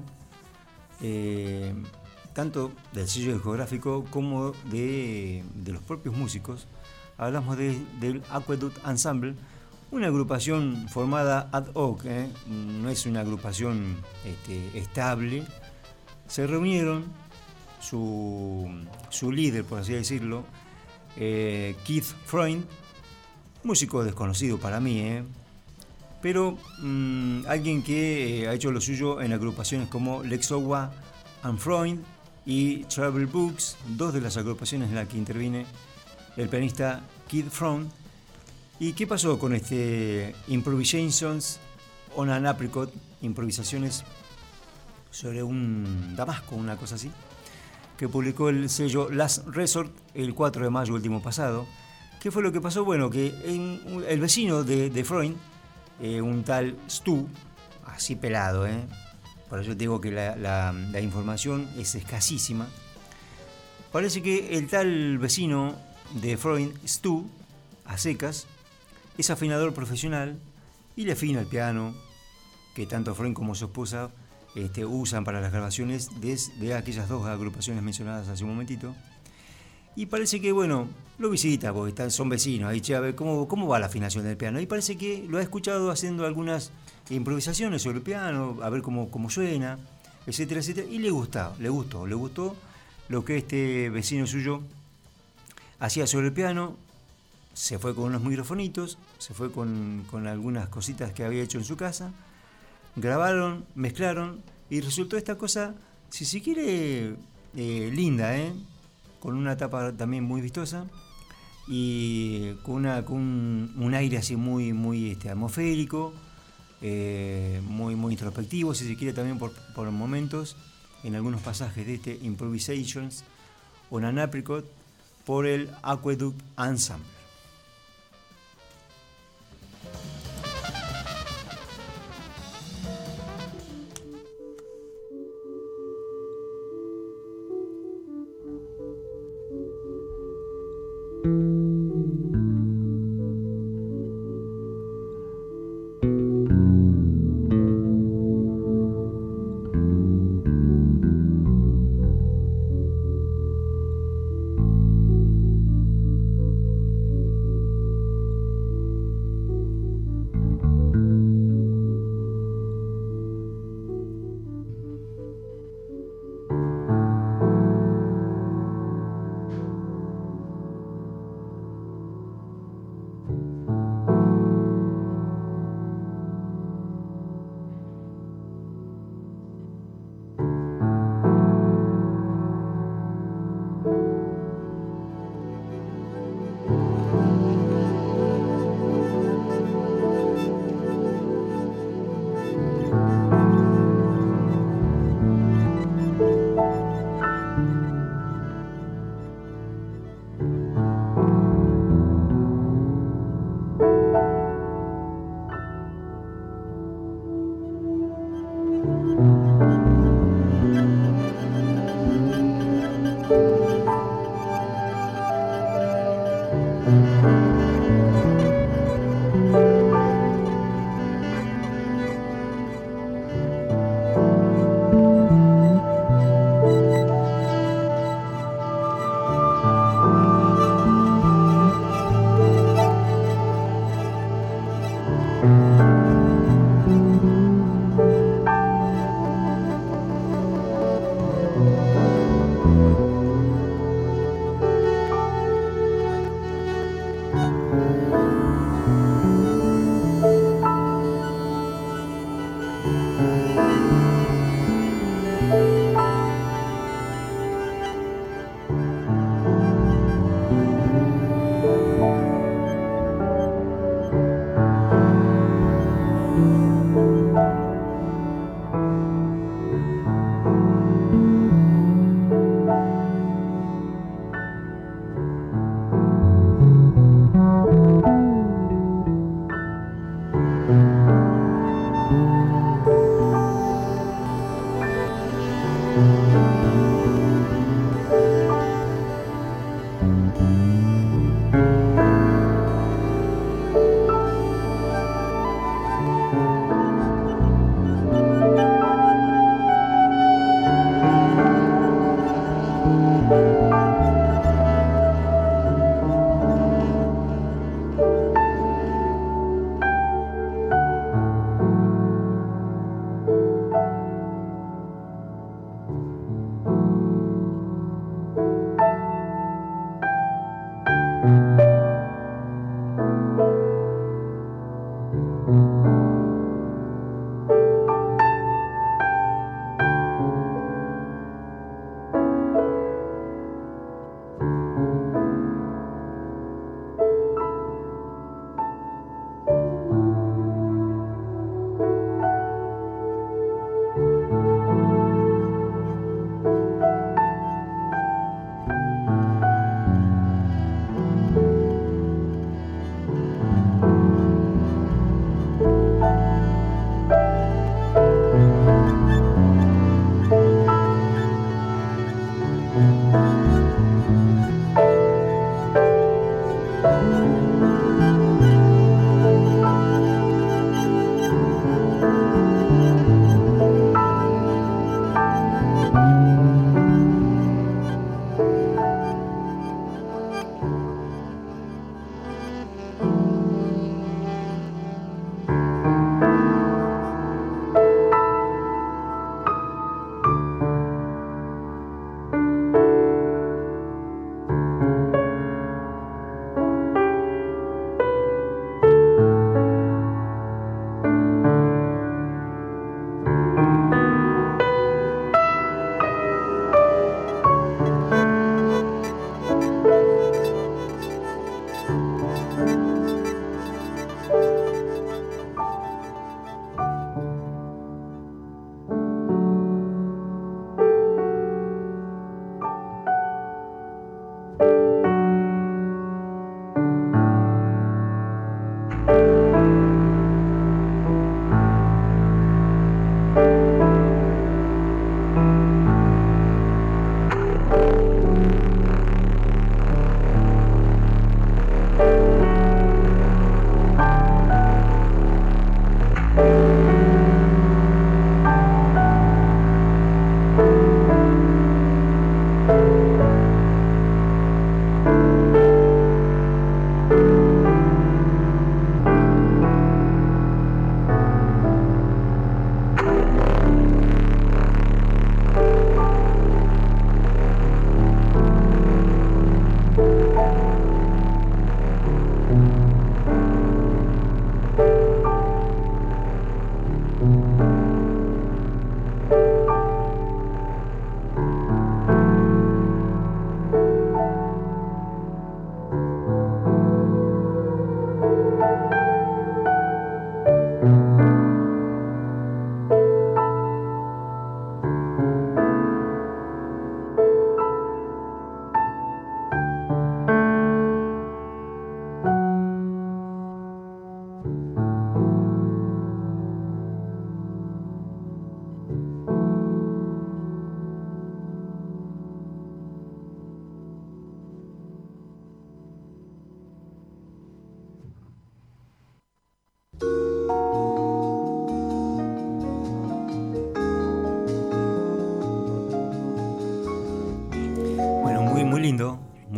eh, tanto del sello discográfico como de, de los propios músicos. Hablamos de, del Aqueduct Ensemble, una agrupación formada ad hoc, ¿eh? No es una agrupación este, estable. Se reunieron, su, su líder, por así decirlo, eh, Keith Freund, músico desconocido para mí, ¿eh? pero mmm, alguien que eh, ha hecho lo suyo en agrupaciones como Lexowa and Freund y Travel Books, dos de las agrupaciones en las que interviene el pianista Keith Freund. ¿Y qué pasó con este Improvisations on an Apricot? Improvisaciones sobre un damasco, una cosa así, que publicó el sello Last Resort el cuatro de mayo último pasado. ¿Qué fue lo que pasó? Bueno, que en, el vecino de, de Freund, eh, un tal Stu, así pelado, ¿eh? Por eso digo que la, la, la información es escasísima. Parece que el tal vecino de Freund, Stu, a secas, es afinador profesional y le afina el piano que tanto Freund como su esposa este, usan para las grabaciones de, de aquellas dos agrupaciones mencionadas hace un momentito. Y parece que, bueno, lo visita porque están, son vecinos. Ahí, che, a ver, ¿cómo, ¿cómo va la afinación del piano? Y parece que lo ha escuchado haciendo algunas improvisaciones sobre el piano, a ver cómo, cómo suena, etcétera, etcétera. Y le gustó, le gustó, le gustó lo que este vecino suyo hacía sobre el piano. Se fue con unos microfonitos, se fue con, con algunas cositas que había hecho en su casa. Grabaron, mezclaron y resultó esta cosa, si se quiere, eh, linda, ¿eh? Con una tapa también muy vistosa y con, una, con un, un aire así muy, muy este, atmosférico, eh, muy, muy introspectivo, si se quiere también por, por momentos, en algunos pasajes de este Improvisations on an Apricot por el Aqueduct Ensemble.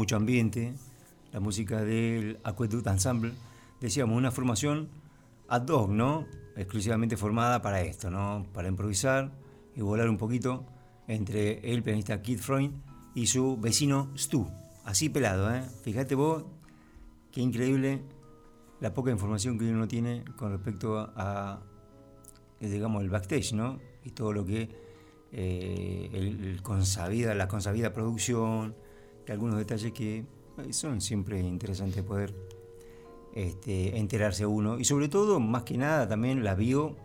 mucho ambiente, la música del Aqueduct Ensemble, decíamos, una formación ad hoc, ¿no? Exclusivamente formada para esto, ¿no? Para improvisar y volar un poquito entre el pianista Keith Freund y su vecino Stu, así pelado, ¿eh? Fíjate vos, qué increíble la poca información que uno tiene con respecto a, a digamos, el backstage, ¿no? Y todo lo que eh, el, el consabida, la consabida producción, y algunos detalles que son siempre interesantes poder este, enterarse uno, y sobre todo, más que nada, también la bio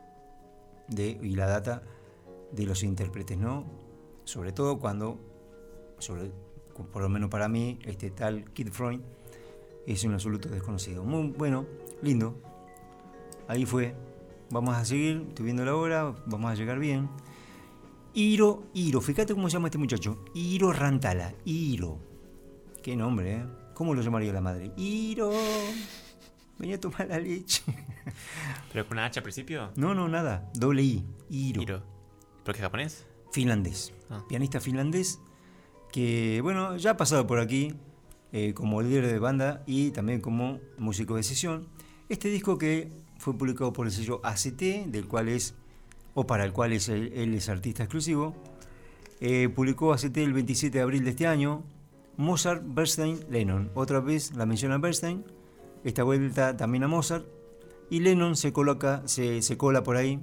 de, y la data de los intérpretes, ¿no? Sobre todo cuando, sobre, por lo menos para mí, este tal Keith Freund es un absoluto desconocido. Muy bueno, lindo. Ahí fue. Vamos a seguir, estoy viendo la hora, vamos a llegar bien. Hiro, Hiro, fíjate cómo se llama este muchacho. Hiro Rantala, Hiro. Qué nombre, ¿eh? ¿Cómo lo llamaría la madre? Hiro, venía a tomar la leche. ¿Pero con una H al principio? No, no, nada. Doble I, Hiro. Hiro. ¿Pero qué japonés? Finlandés. Ah. Pianista finlandés que, bueno, ya ha pasado por aquí eh, como líder de banda y también como músico de sesión. Este disco que fue publicado por el sello A C T, del cual es, o para el cual es él, él es artista exclusivo, eh, publicó A C T el veintisiete de abril de este año, Mozart, Bernstein, Lennon. Otra vez la menciona Bernstein, esta vuelta también a Mozart, y Lennon se coloca, se, se cola por ahí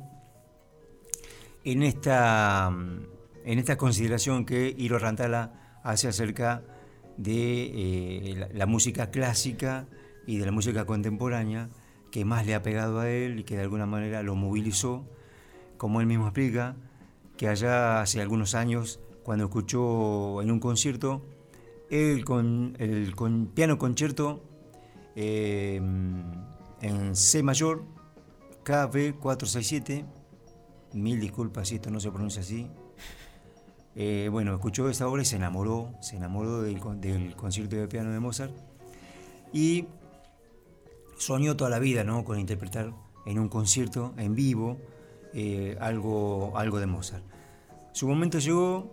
en esta, en esta consideración que Hiro Rantala hace acerca de eh, la, la música clásica y de la música contemporánea, que más le ha pegado a él y que de alguna manera lo movilizó, como él mismo explica, que allá hace algunos años, cuando escuchó en un concierto el, con, el con piano concierto eh, en C mayor, K B cuatrocientos sesenta y siete, mil disculpas si esto no se pronuncia así, eh, bueno, escuchó esa obra y se enamoró, se enamoró del, del concierto de piano de Mozart, y soñó toda la vida, ¿no?, con interpretar en un concierto en vivo eh, algo, algo de Mozart. Su momento llegó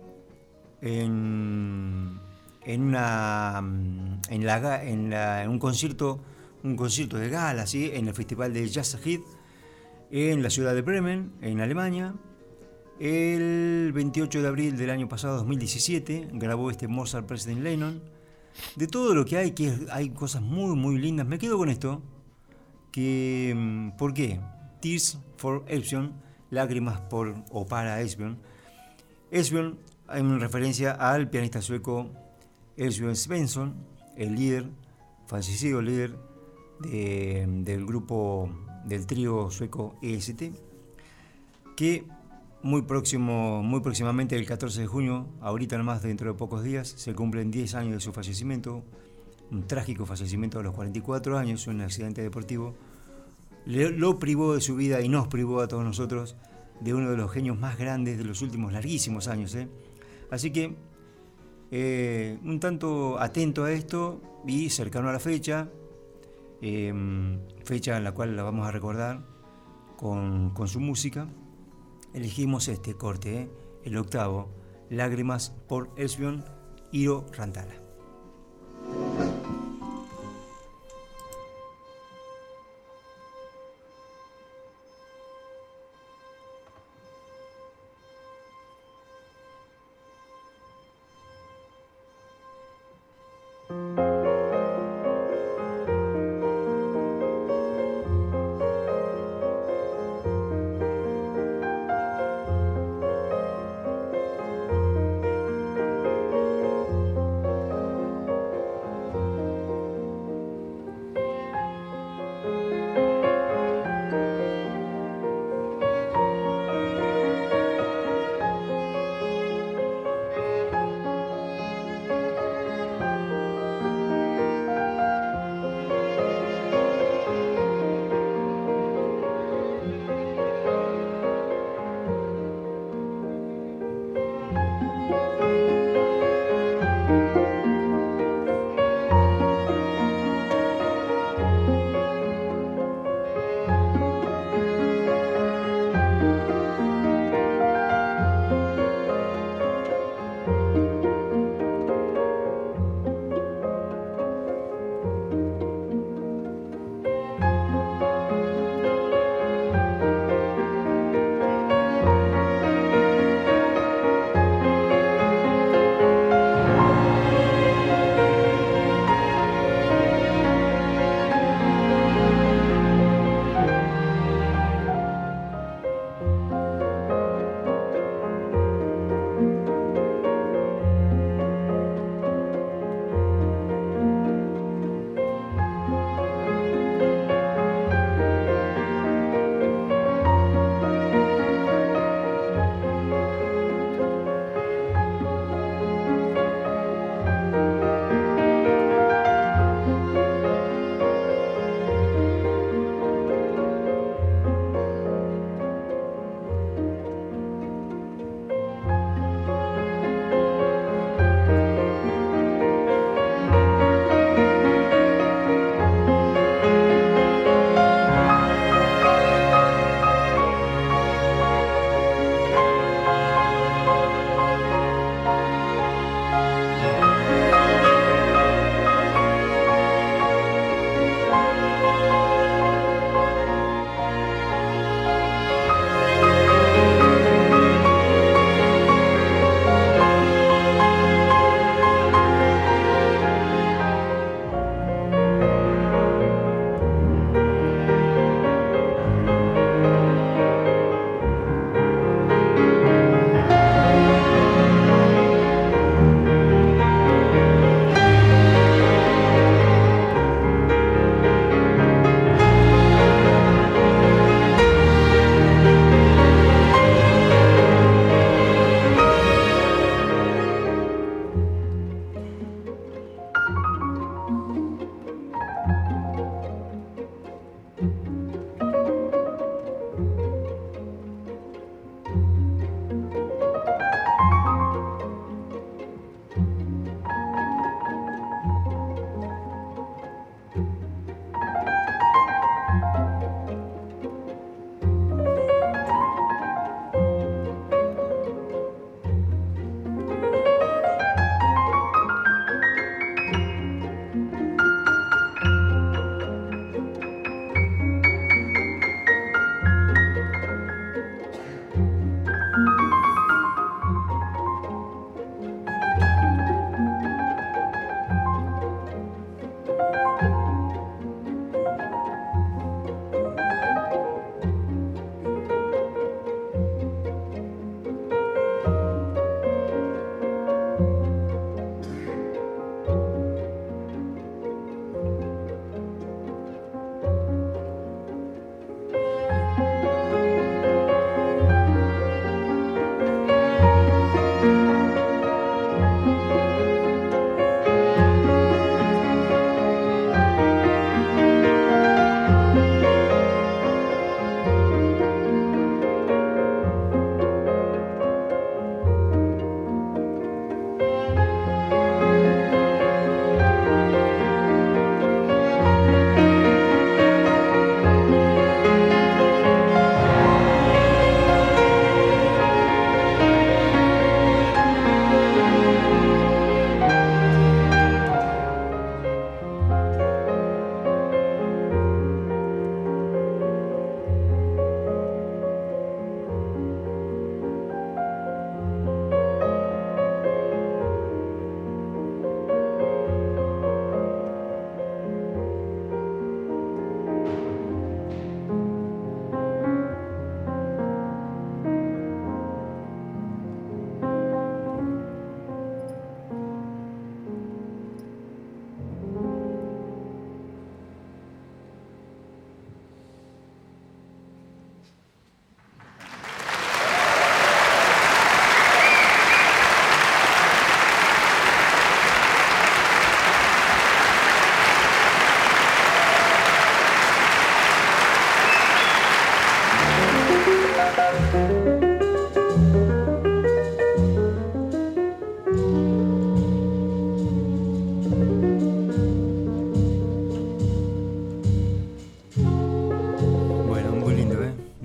en, en, una, en, la, en, la, en un concierto, un concierto de gala, ¿sí?, en el Festival de Jazz Hit en la ciudad de Bremen, en Alemania. El veintiocho de abril del año pasado, dos mil diecisiete, grabó este Mozart Bernstein Lennon. De todo lo que hay, que hay cosas muy, muy lindas. Me quedo con esto. Que, ¿por qué? Tears for Esbjörn, lágrimas por o para Esbjörn. Esbjörn, en referencia al pianista sueco Esbjörn Svensson, el líder, fallecido líder de, del grupo, del trío sueco E S T, que muy próximo, muy próximamente, el catorce de junio, ahorita nomás dentro de pocos días, se cumplen diez años de su fallecimiento. Un trágico fallecimiento a los cuarenta y cuatro años, un accidente deportivo. Le, lo privó de su vida y nos privó a todos nosotros de uno de los genios más grandes de los últimos larguísimos años, ¿eh? Así que, eh, un tanto atento a esto y cercano a la fecha, eh, fecha en la cual la vamos a recordar con, con su música, elegimos este corte, ¿eh? El octavo, Lágrimas por Esbjörn, Hiro Rantala.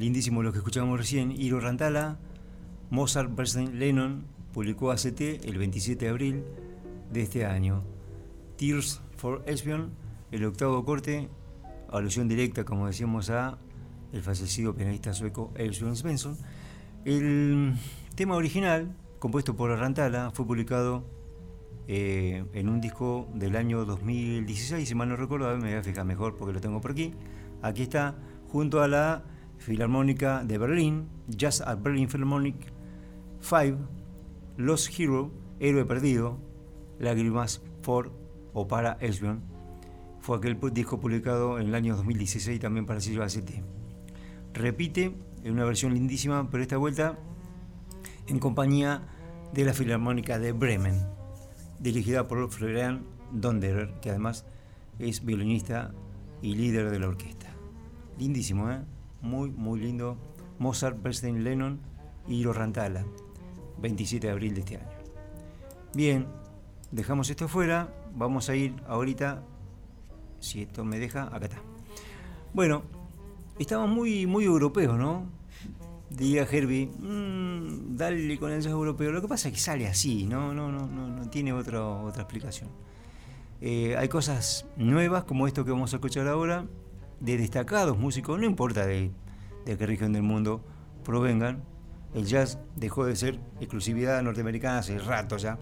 lindísimo lo que escuchábamos recién. Iro Rantala, Mozart, Bernstein, Lennon, publicó A C T el veintisiete de abril de este año. Tears for Esbjörn, el octavo corte, alusión directa, como decíamos, a el fallecido pianista sueco Esbjörn Svensson. El tema original, compuesto por Rantala, fue publicado eh, en un disco del año dos mil dieciséis, si mal no recuerdo. A ver, me voy a fijar mejor porque lo tengo por aquí. Aquí está, junto a la Filarmónica de Berlín, Jazz at Berlin Philharmonic cinco, Lost Hero, Héroe Perdido, Lágrimas por o para Esbjörn. Fue aquel disco publicado en el año dos mil dieciséis también para el sello A C T. Repite en una versión lindísima, pero esta vuelta en compañía de la Filarmónica de Bremen, dirigida por Florian Donderer, que además es violinista y líder de la orquesta. Lindísimo, ¿eh? Muy, muy lindo. Mozart, Bernstein, Lennon y Iro Rantala, veintisiete de abril de este año. Bien, dejamos esto fuera. Vamos a ir ahorita, si esto me deja, acá está. Bueno, estamos muy, muy europeos, ¿no? Diría Herbie, mmm, dale con el jazz europeo. Lo que pasa es que sale así, no, no, no, no, no tiene otro, otra explicación. Eh, hay cosas nuevas como esto que vamos a escuchar ahora, de destacados músicos, no importa de, de qué región del mundo provengan. El jazz dejó de ser exclusividad norteamericana hace rato ya.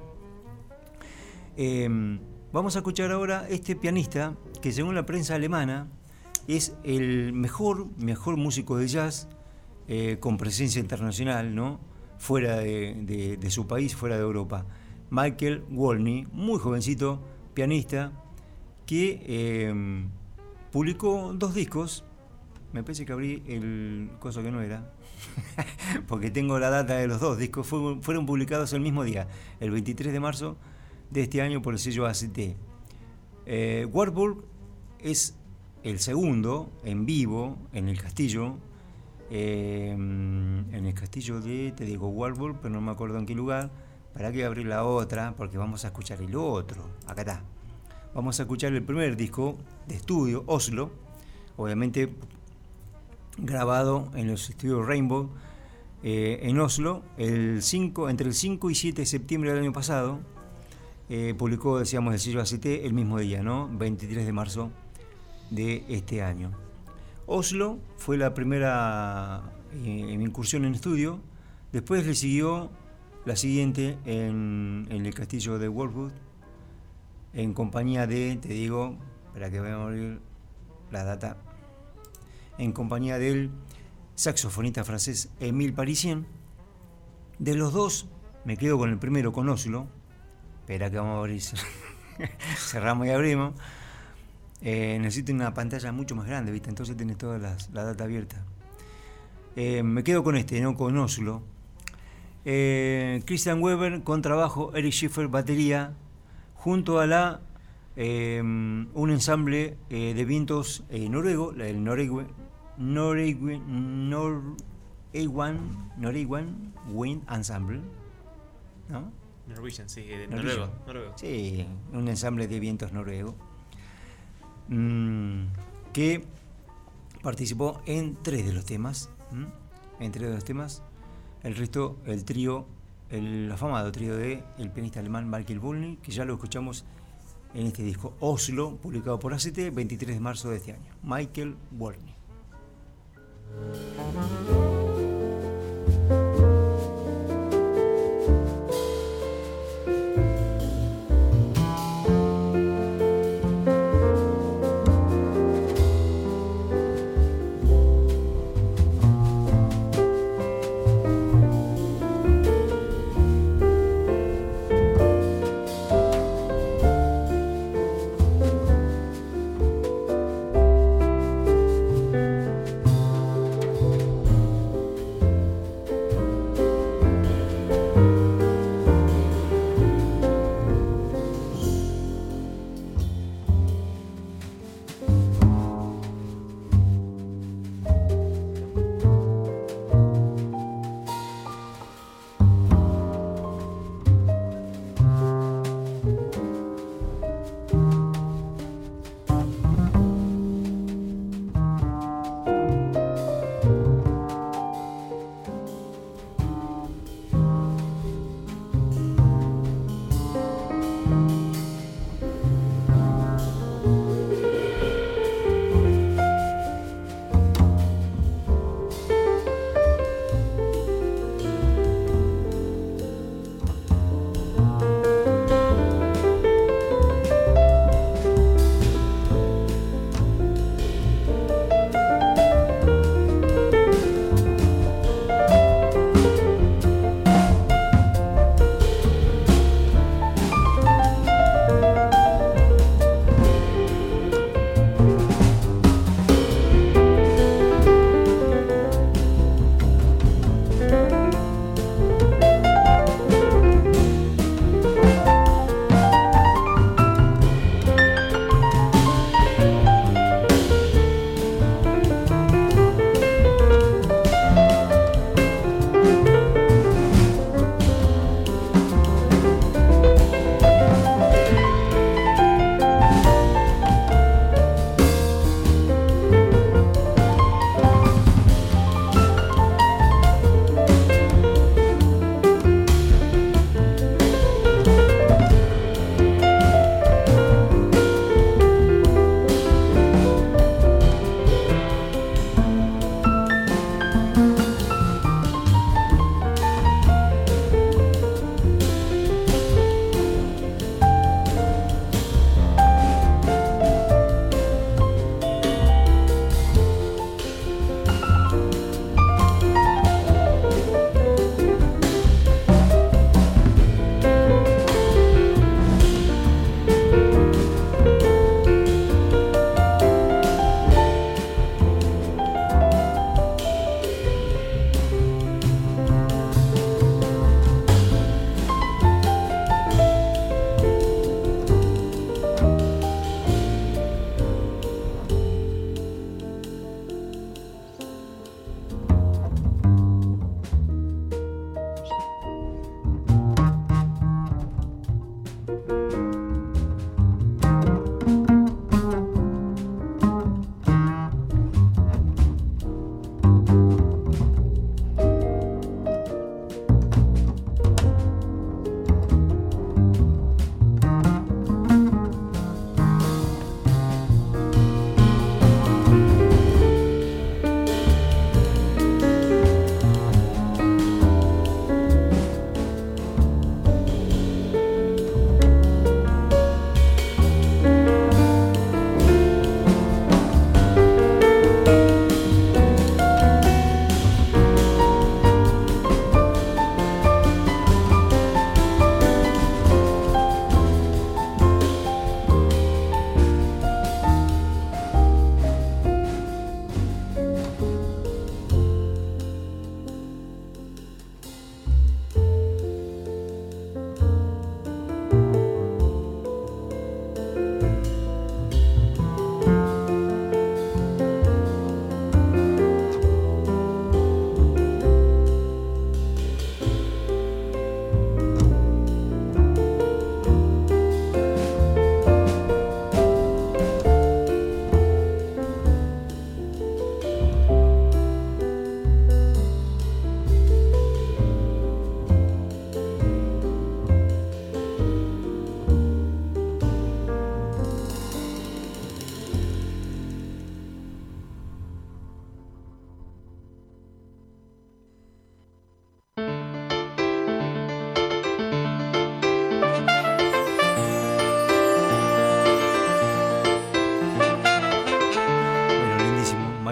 Eh, vamos a escuchar ahora este pianista que, según la prensa alemana, es el mejor, mejor músico de jazz eh, con presencia internacional, ¿no? Fuera de, de, de su país, fuera de Europa. Michael Wolny, muy jovencito, pianista, que eh, publicó dos discos. Me parece que abrí el coso que no era, porque tengo la data de los dos discos. Fueron, fueron publicados el mismo día, el veintitrés de marzo de este año, por el sello A C T. Eh, Warburg es el segundo en vivo en el castillo, eh, en el castillo de, te digo, Warburg, pero no me acuerdo en qué lugar. Para que abrir la otra, porque vamos a escuchar el otro. Acá está. Vamos a escuchar el primer disco de estudio, Oslo, obviamente grabado en los estudios Rainbow eh, en Oslo el cinco, entre el cinco y siete de septiembre del año pasado. Eh, publicó, decíamos, el sello A C T el mismo día, ¿no? veintitrés de marzo de este año. Oslo fue la primera eh, incursión en estudio. Después le siguió la siguiente en, en el castillo de Warburg, en compañía de, te digo, para que veamos la data, en compañía del saxofonista francés Émile Parisien. De los dos, me quedo con el primero, con Oslo. Espera que vamos a abrir, cerramos y abrimos. Eh, necesito una pantalla mucho más grande, ¿viste? Entonces tenés toda las, la data abierta. Eh, me quedo con este, no con Oslo. Eh, Christian Weber, contrabajo, Eric Schiffer, batería, junto a la eh, un ensamble eh, de vientos eh, noruego, el Norwegian Norwegian Norwegian Norwegian Wind Ensemble, ¿no? Norwegian, sí, de noruego, noruego. Sí, un ensamble de vientos noruego, mm, que participó en tres de los temas, ¿m? en tres de los temas. El resto, el trío, el afamado trío de el pianista alemán Michael Wolny, que ya lo escuchamos en este disco Oslo, publicado por A C T, veintitrés de marzo de este año. Michael Wolny.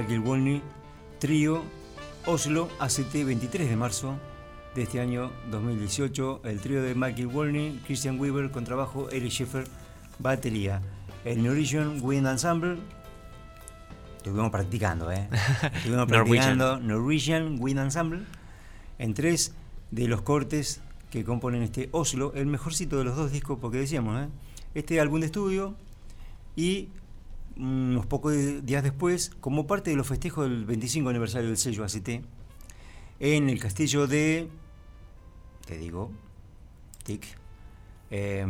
Michael Wolny Trío, Oslo, A C T, veintitrés de marzo de este año dos mil dieciocho. El trío de Michael Wolny, Christian Weaver, contrabajo, Eric Scheffer, batería. El Norwegian Wind Ensemble, estuvimos practicando, ¿eh? Estuvimos practicando Norwegian Wind Ensemble en tres de los cortes que componen este Oslo, el mejorcito de los dos discos, porque decíamos, ¿eh? Este álbum de estudio y unos pocos días después, como parte de los festejos del veinticinco aniversario del sello A C T, en el castillo de, te digo, tic, eh,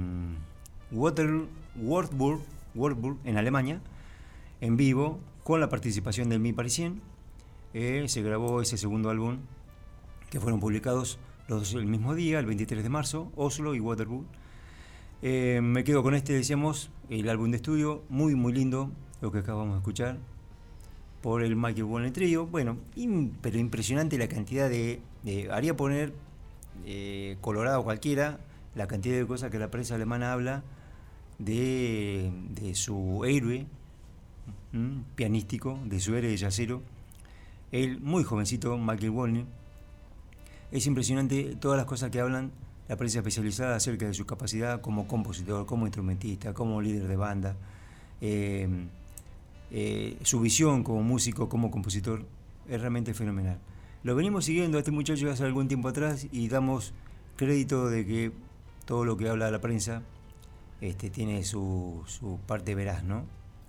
Water, Wartburg, Wartburg, en Alemania, en vivo, con la participación del Mi Parisien, eh, se grabó ese segundo álbum, que fueron publicados los dos el mismo día, el veintitrés de marzo, Oslo y Waterburg. Eh, me quedo con este, decíamos, el álbum de estudio, muy muy lindo, lo que acabamos de escuchar, por el Michael Wolny Trio. Bueno, in, pero impresionante la cantidad de, de haría poner eh, colorado cualquiera, la cantidad de cosas que la prensa alemana habla de, de su héroe ¿m? pianístico, de su héroe jazzero, el muy jovencito Michael Wolny. Es impresionante todas las cosas que hablan la prensa especializada acerca de su capacidad como compositor, como instrumentista, como líder de banda, eh, eh, su visión como músico, como compositor, es realmente fenomenal. Lo venimos siguiendo a este muchacho hace algún tiempo atrás y damos crédito de que todo lo que habla la prensa este, tiene su, su parte veraz, ¿no?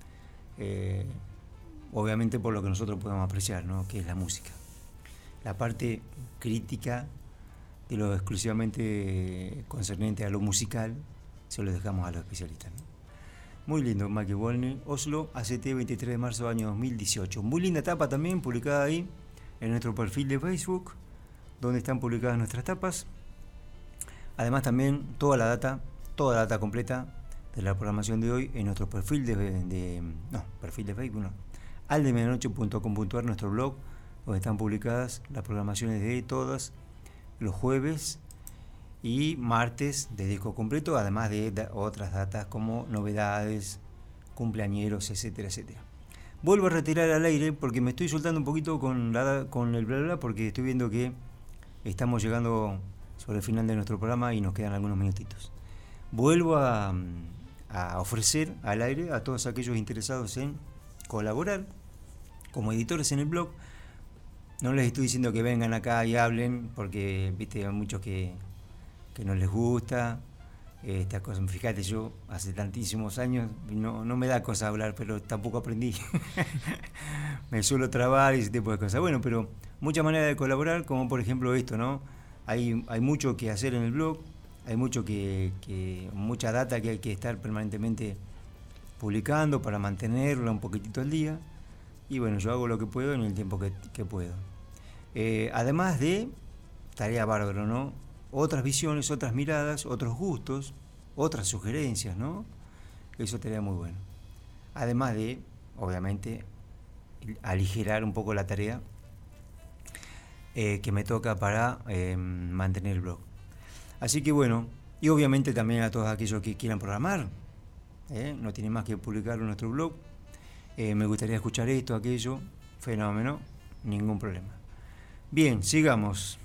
Eh, obviamente por lo que nosotros podemos apreciar, ¿no? Que es la música. La parte crítica de lo exclusivamente concerniente a lo musical, se lo dejamos a los especialistas, ¿no? Muy lindo, Michael Wolny, Oslo, A C T, veintitrés de marzo del año dos mil dieciocho. Muy linda tapa también, publicada ahí, en nuestro perfil de Facebook, donde están publicadas nuestras tapas. Además también toda la data, toda la data completa de la programación de hoy en nuestro perfil de, de no, perfil de Facebook, no, aldemedianoche punto com punto ar, nuestro blog, donde están publicadas las programaciones de todas los jueves y martes de disco completo, además de da- otras datas como novedades, cumpleañeros, etcétera, etcétera. Vuelvo a retirar al aire porque me estoy soltando un poquito con, la, con el bla bla, porque estoy viendo que estamos llegando sobre el final de nuestro programa y nos quedan algunos minutitos. Vuelvo a, a ofrecer al aire a todos aquellos interesados en colaborar como editores en el blog. No les estoy diciendo que vengan acá y hablen, porque viste, hay muchos que, que no les gusta eh, estas cosas. Fíjate, yo hace tantísimos años no, no me da cosa hablar, pero tampoco aprendí. Me suelo trabar y ese tipo de cosas. Bueno, pero muchas maneras de colaborar, como por ejemplo esto, ¿no? Hay, hay mucho que hacer en el blog, hay mucho que, que mucha data que hay que estar permanentemente publicando para mantenerla un poquitito al día. Y bueno, yo hago lo que puedo en el tiempo que, que puedo. Eh, además de, tarea bárbaro, ¿no? Otras visiones, otras miradas, otros gustos, otras sugerencias, ¿no? Eso estaría muy bueno. Además de, obviamente, aligerar un poco la tarea eh, que me toca para eh, mantener el blog. Así que bueno, y obviamente también a todos aquellos que quieran programar, ¿eh? No tienen más que publicarlo en nuestro blog. Eh, me gustaría escuchar esto, aquello, fenómeno, ningún problema. Bien, sigamos.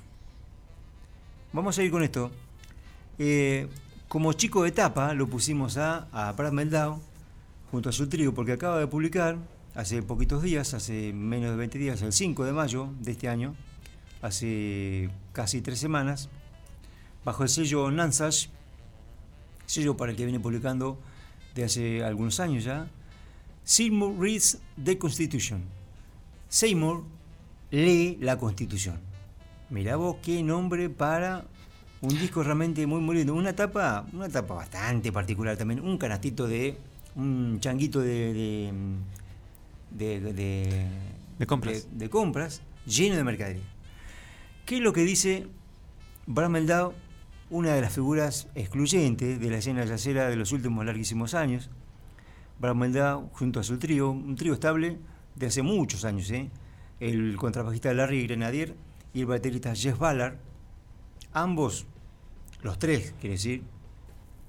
Vamos a ir con esto. Eh, como chico de tapa lo pusimos a, a Brad Mehldau junto a su trío, porque acaba de publicar hace poquitos días, hace menos de veinte días, el cinco de mayo de este año, hace casi tres semanas, bajo el sello Nansach, sello para el que viene publicando de hace algunos años ya, Seymour reads the Constitution. Seymour lee la Constitución. Mirá vos qué nombre para un disco realmente muy muy lindo. Una tapa, una tapa bastante particular también. Un canastito de, un changuito de de, de, de, de, de compras. De, de compras lleno de mercadería. ¿Qué es lo que dice Brad Mehldau, una de las figuras excluyentes de la escena jazzera de los últimos larguísimos años? Brad Mehldau junto a su trío, un trío estable de hace muchos años, ¿eh? El contrabajista Larry Grenadier y el baterista Jeff Ballard, ambos, los tres, quiere decir,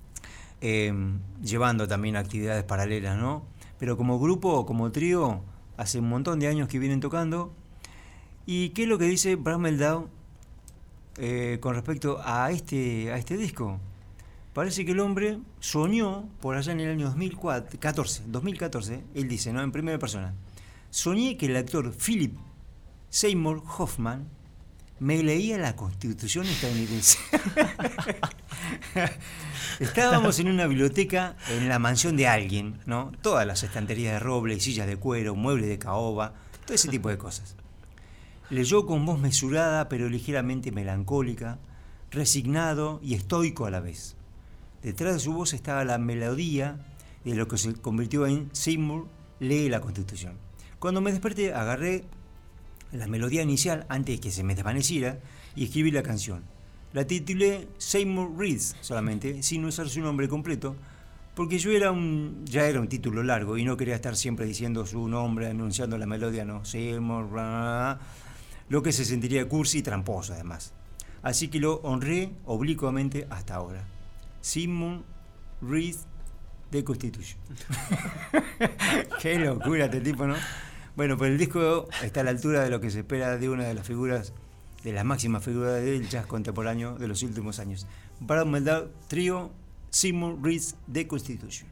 eh, llevando también actividades paralelas, ¿no? Pero como grupo, como trío, hace un montón de años que vienen tocando. ¿Y qué es lo que dice Brad Mehldau eh, con respecto a este, a este disco? Parece que el hombre soñó por allá en el año dos mil catorce, él dice, ¿no?, en primera persona: soñé que el actor Philip Seymour Hoffman me leía la Constitución estadounidense. Estábamos en una biblioteca en la mansión de alguien, ¿no? Todas las estanterías de roble, sillas de cuero, muebles de caoba, todo ese tipo de cosas. Leyó con voz mesurada pero ligeramente melancólica, resignado y estoico a la vez. Detrás de su voz estaba la melodía de lo que se convirtió en Seymour lee la Constitución. Cuando me desperté, agarré la melodía inicial antes de que se me desvaneciera y escribí la canción. La titulé Seymour Reads solamente, sin usar su nombre completo, porque yo era un, ya era un título largo y no quería estar siempre diciendo su nombre, anunciando la melodía, no, Seymour, bla, lo que se sentiría cursi y tramposo además. Así que lo honré oblicuamente hasta ahora. Seymour Reads the Constitution. Qué locura este tipo, ¿no? Bueno, pues el disco está a la altura de lo que se espera de una de las figuras, de las máximas figuras del jazz contemporáneo de los últimos años. Brad Mehldau Trio, Seymour Reads the Constitution.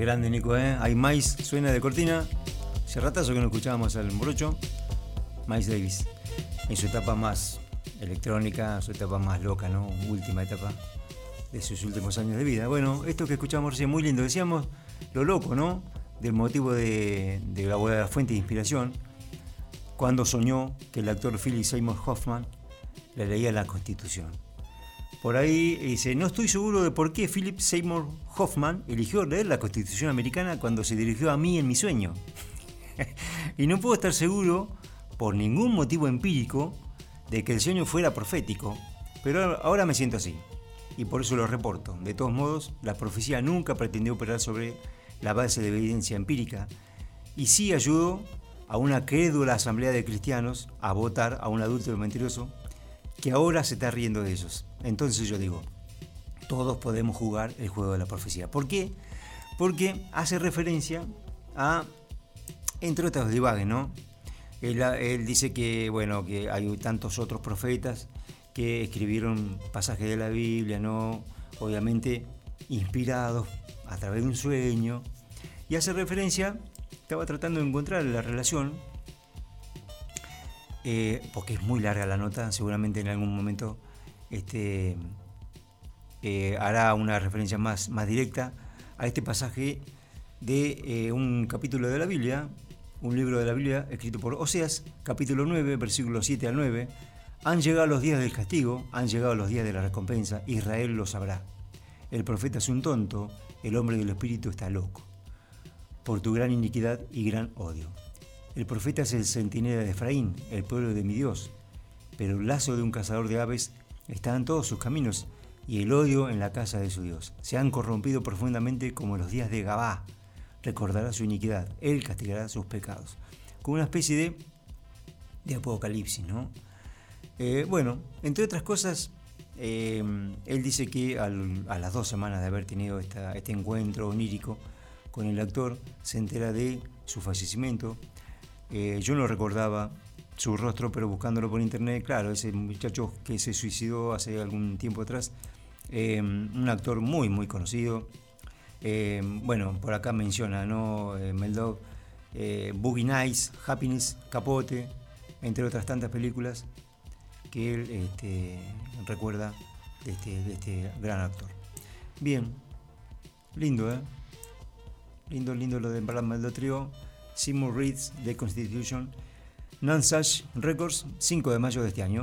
grande, Nico, ¿eh? Hay Mais, suena de cortina. Hace ratazo que no escuchábamos al morocho. Miles Davis, en su etapa más electrónica, su etapa más loca, ¿no? Última etapa de sus últimos años de vida. Bueno, esto que escuchamos recién, muy lindo. Decíamos lo loco, ¿no? Del motivo de, de la, la fuente de inspiración, cuando soñó que el actor Philip Seymour Hoffman le leía la Constitución. Por ahí dice, no estoy seguro de por qué Philip Seymour Hoffman eligió leer la Constitución americana cuando se dirigió a mí en mi sueño. Y no puedo estar seguro, por ningún motivo empírico, de que el sueño fuera profético, pero ahora me siento así, y por eso lo reporto. De todos modos, la profecía nunca pretendió operar sobre la base de evidencia empírica, y sí ayudó a una crédula asamblea de cristianos a votar a un adúltero mentiroso que ahora se está riendo de ellos. Entonces yo digo, todos podemos jugar el juego de la profecía. ¿Por qué? Porque hace referencia a, entre otros divagues, ¿no? Él, él dice que, bueno, que hay tantos otros profetas que escribieron pasajes de la Biblia, ¿no? Obviamente inspirados a través de un sueño. Y hace referencia, estaba tratando de encontrar la relación, eh, porque es muy larga la nota, seguramente en algún momento este, eh, hará una referencia más, más directa a este pasaje de eh, un capítulo de la Biblia, un libro de la Biblia escrito por Oseas, capítulo nueve, versículos siete al nueve. Han llegado los días del castigo, han llegado los días de la recompensa, Israel lo sabrá. El profeta es un tonto, el hombre del espíritu está loco, por tu gran iniquidad y gran odio. El profeta es el centinela de Efraín, el pueblo de mi Dios, pero el lazo de un cazador de aves está en todos sus caminos, y el odio en la casa de su Dios. Se han corrompido profundamente como los días de Gabá. Recordará su iniquidad, él castigará sus pecados. Como una especie de, de apocalipsis, ¿no? Eh, bueno, entre otras cosas, eh, él dice que al, a las dos semanas de haber tenido esta, este encuentro onírico con el actor, se entera de su fallecimiento. Eh, yo no recordaba su rostro, pero buscándolo por internet, claro, ese muchacho que se suicidó hace algún tiempo atrás, eh, un actor muy, muy conocido. Eh, bueno, por acá menciona, ¿no? Eh, Mel Dog, eh, Boogie Nights, Happiness, Capote, entre otras tantas películas que él este, recuerda de este, de este gran actor. Bien, lindo, ¿eh? Lindo, lindo lo de Mel Dog Trio. Seymour Reed's The Constitution, Nonesuch Records, cinco de mayo de este año.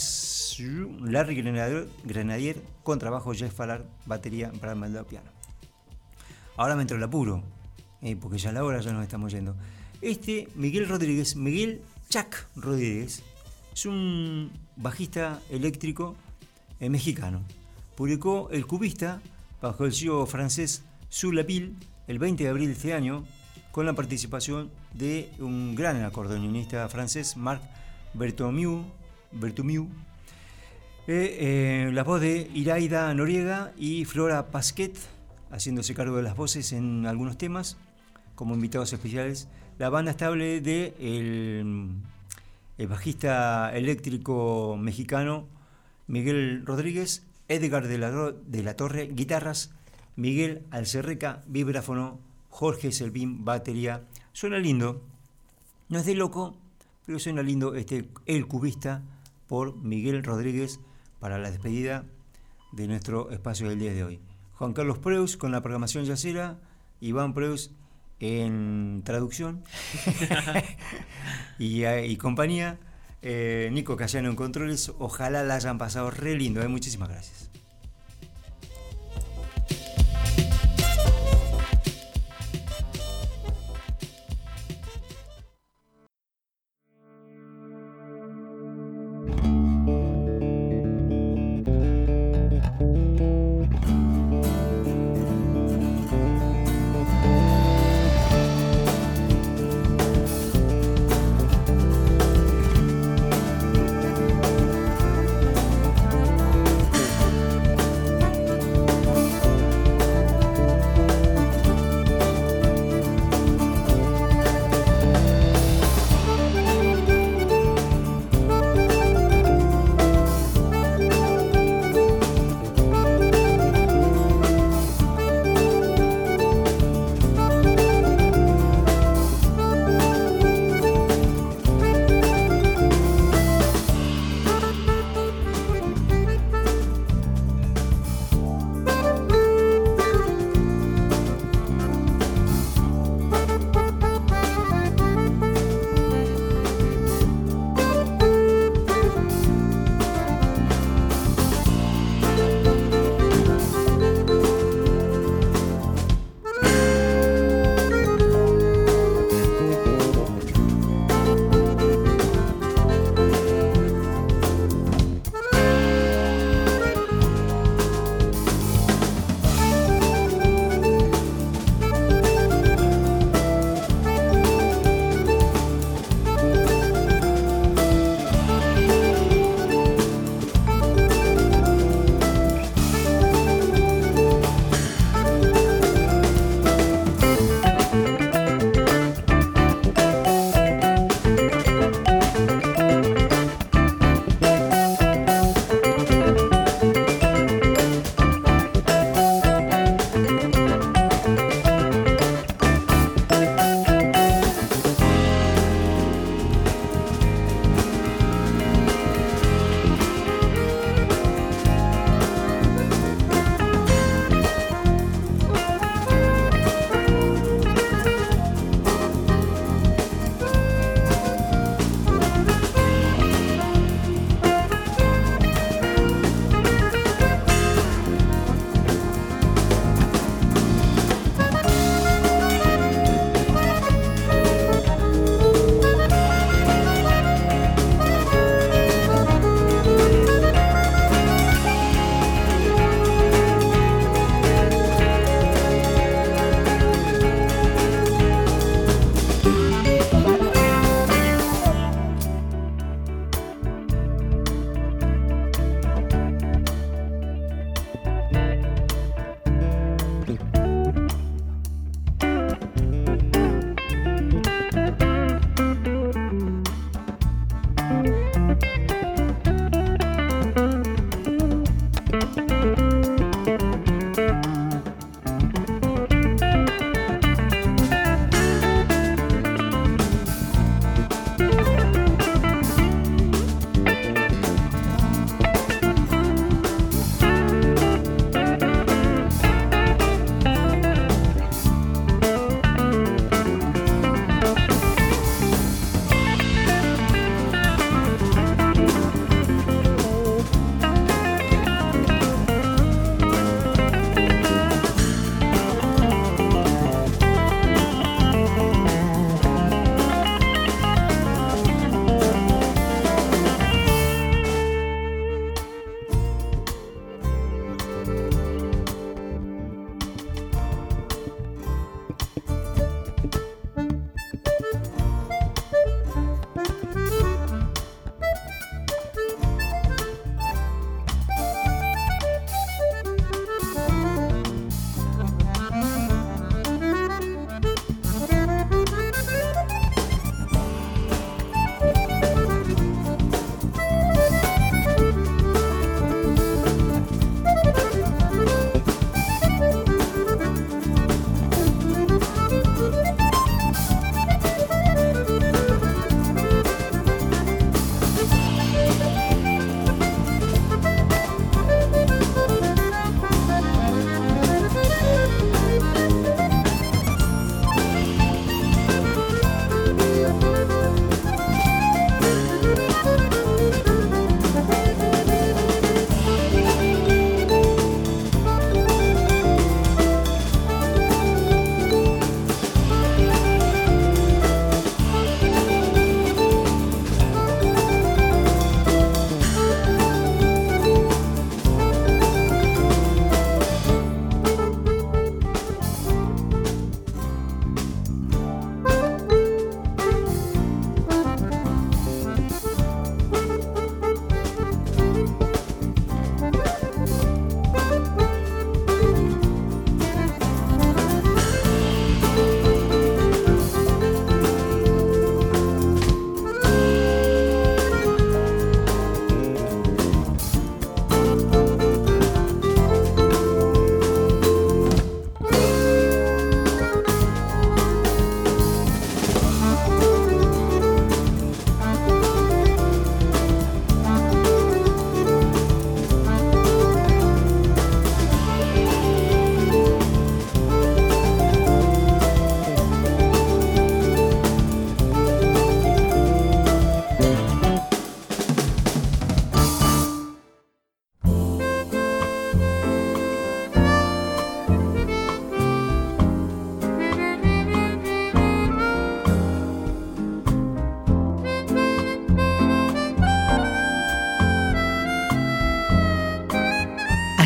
Larry Grenadier, Grenadier contrabajo, Jeff Fallar, batería, Brad Mel Dog piano. Ahora me entró el apuro, eh, porque ya a la hora ya nos estamos yendo. Este, Miguel Rodríguez, Miguel Chuck Rodríguez, es un bajista eléctrico eh, mexicano. Publicó El Cubista bajo el sello francés Sous la Pile el veinte de abril de este año, con la participación de un gran acordeonista francés, Marc Bertomieu, Bertomieu eh, eh, la voz de Iraida Noriega y Flora Pasquet, haciéndose cargo de las voces en algunos temas, como invitados especiales. La banda estable de el, el bajista eléctrico mexicano Miguel Rodríguez, Edgar de la, de la Torre, guitarras, Miguel Alcerreca, vibráfono, Jorge Selvin, batería. Suena lindo, no es de loco, pero suena lindo este El Cubista por Miguel Rodríguez para la despedida de nuestro espacio del día de hoy. Juan Carlos Preus con la programación yacera, Iván Preus en traducción y, y compañía, eh, Nico Cayano en controles. Ojalá la hayan pasado re lindo, eh. Muchísimas gracias.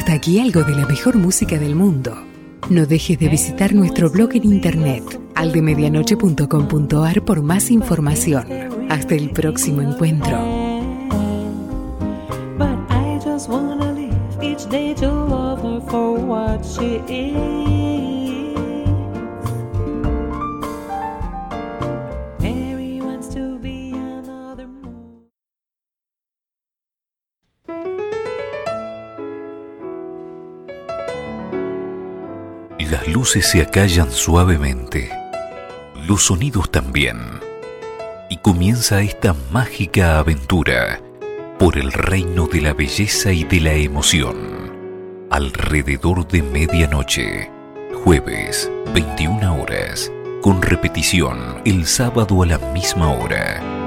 Hasta aquí algo de la mejor música del mundo. No dejes de visitar nuestro blog en internet, aldemedianoche punto com punto ar, por más información. Hasta el próximo encuentro. But I just wanna live each day to love her for what she is. Mary wants to be another moon. Las luces se acallan suavemente, los sonidos también, y comienza esta mágica aventura por el reino de la belleza y de la emoción. Alrededor de medianoche, jueves, veintiuna horas, con repetición el sábado a la misma hora.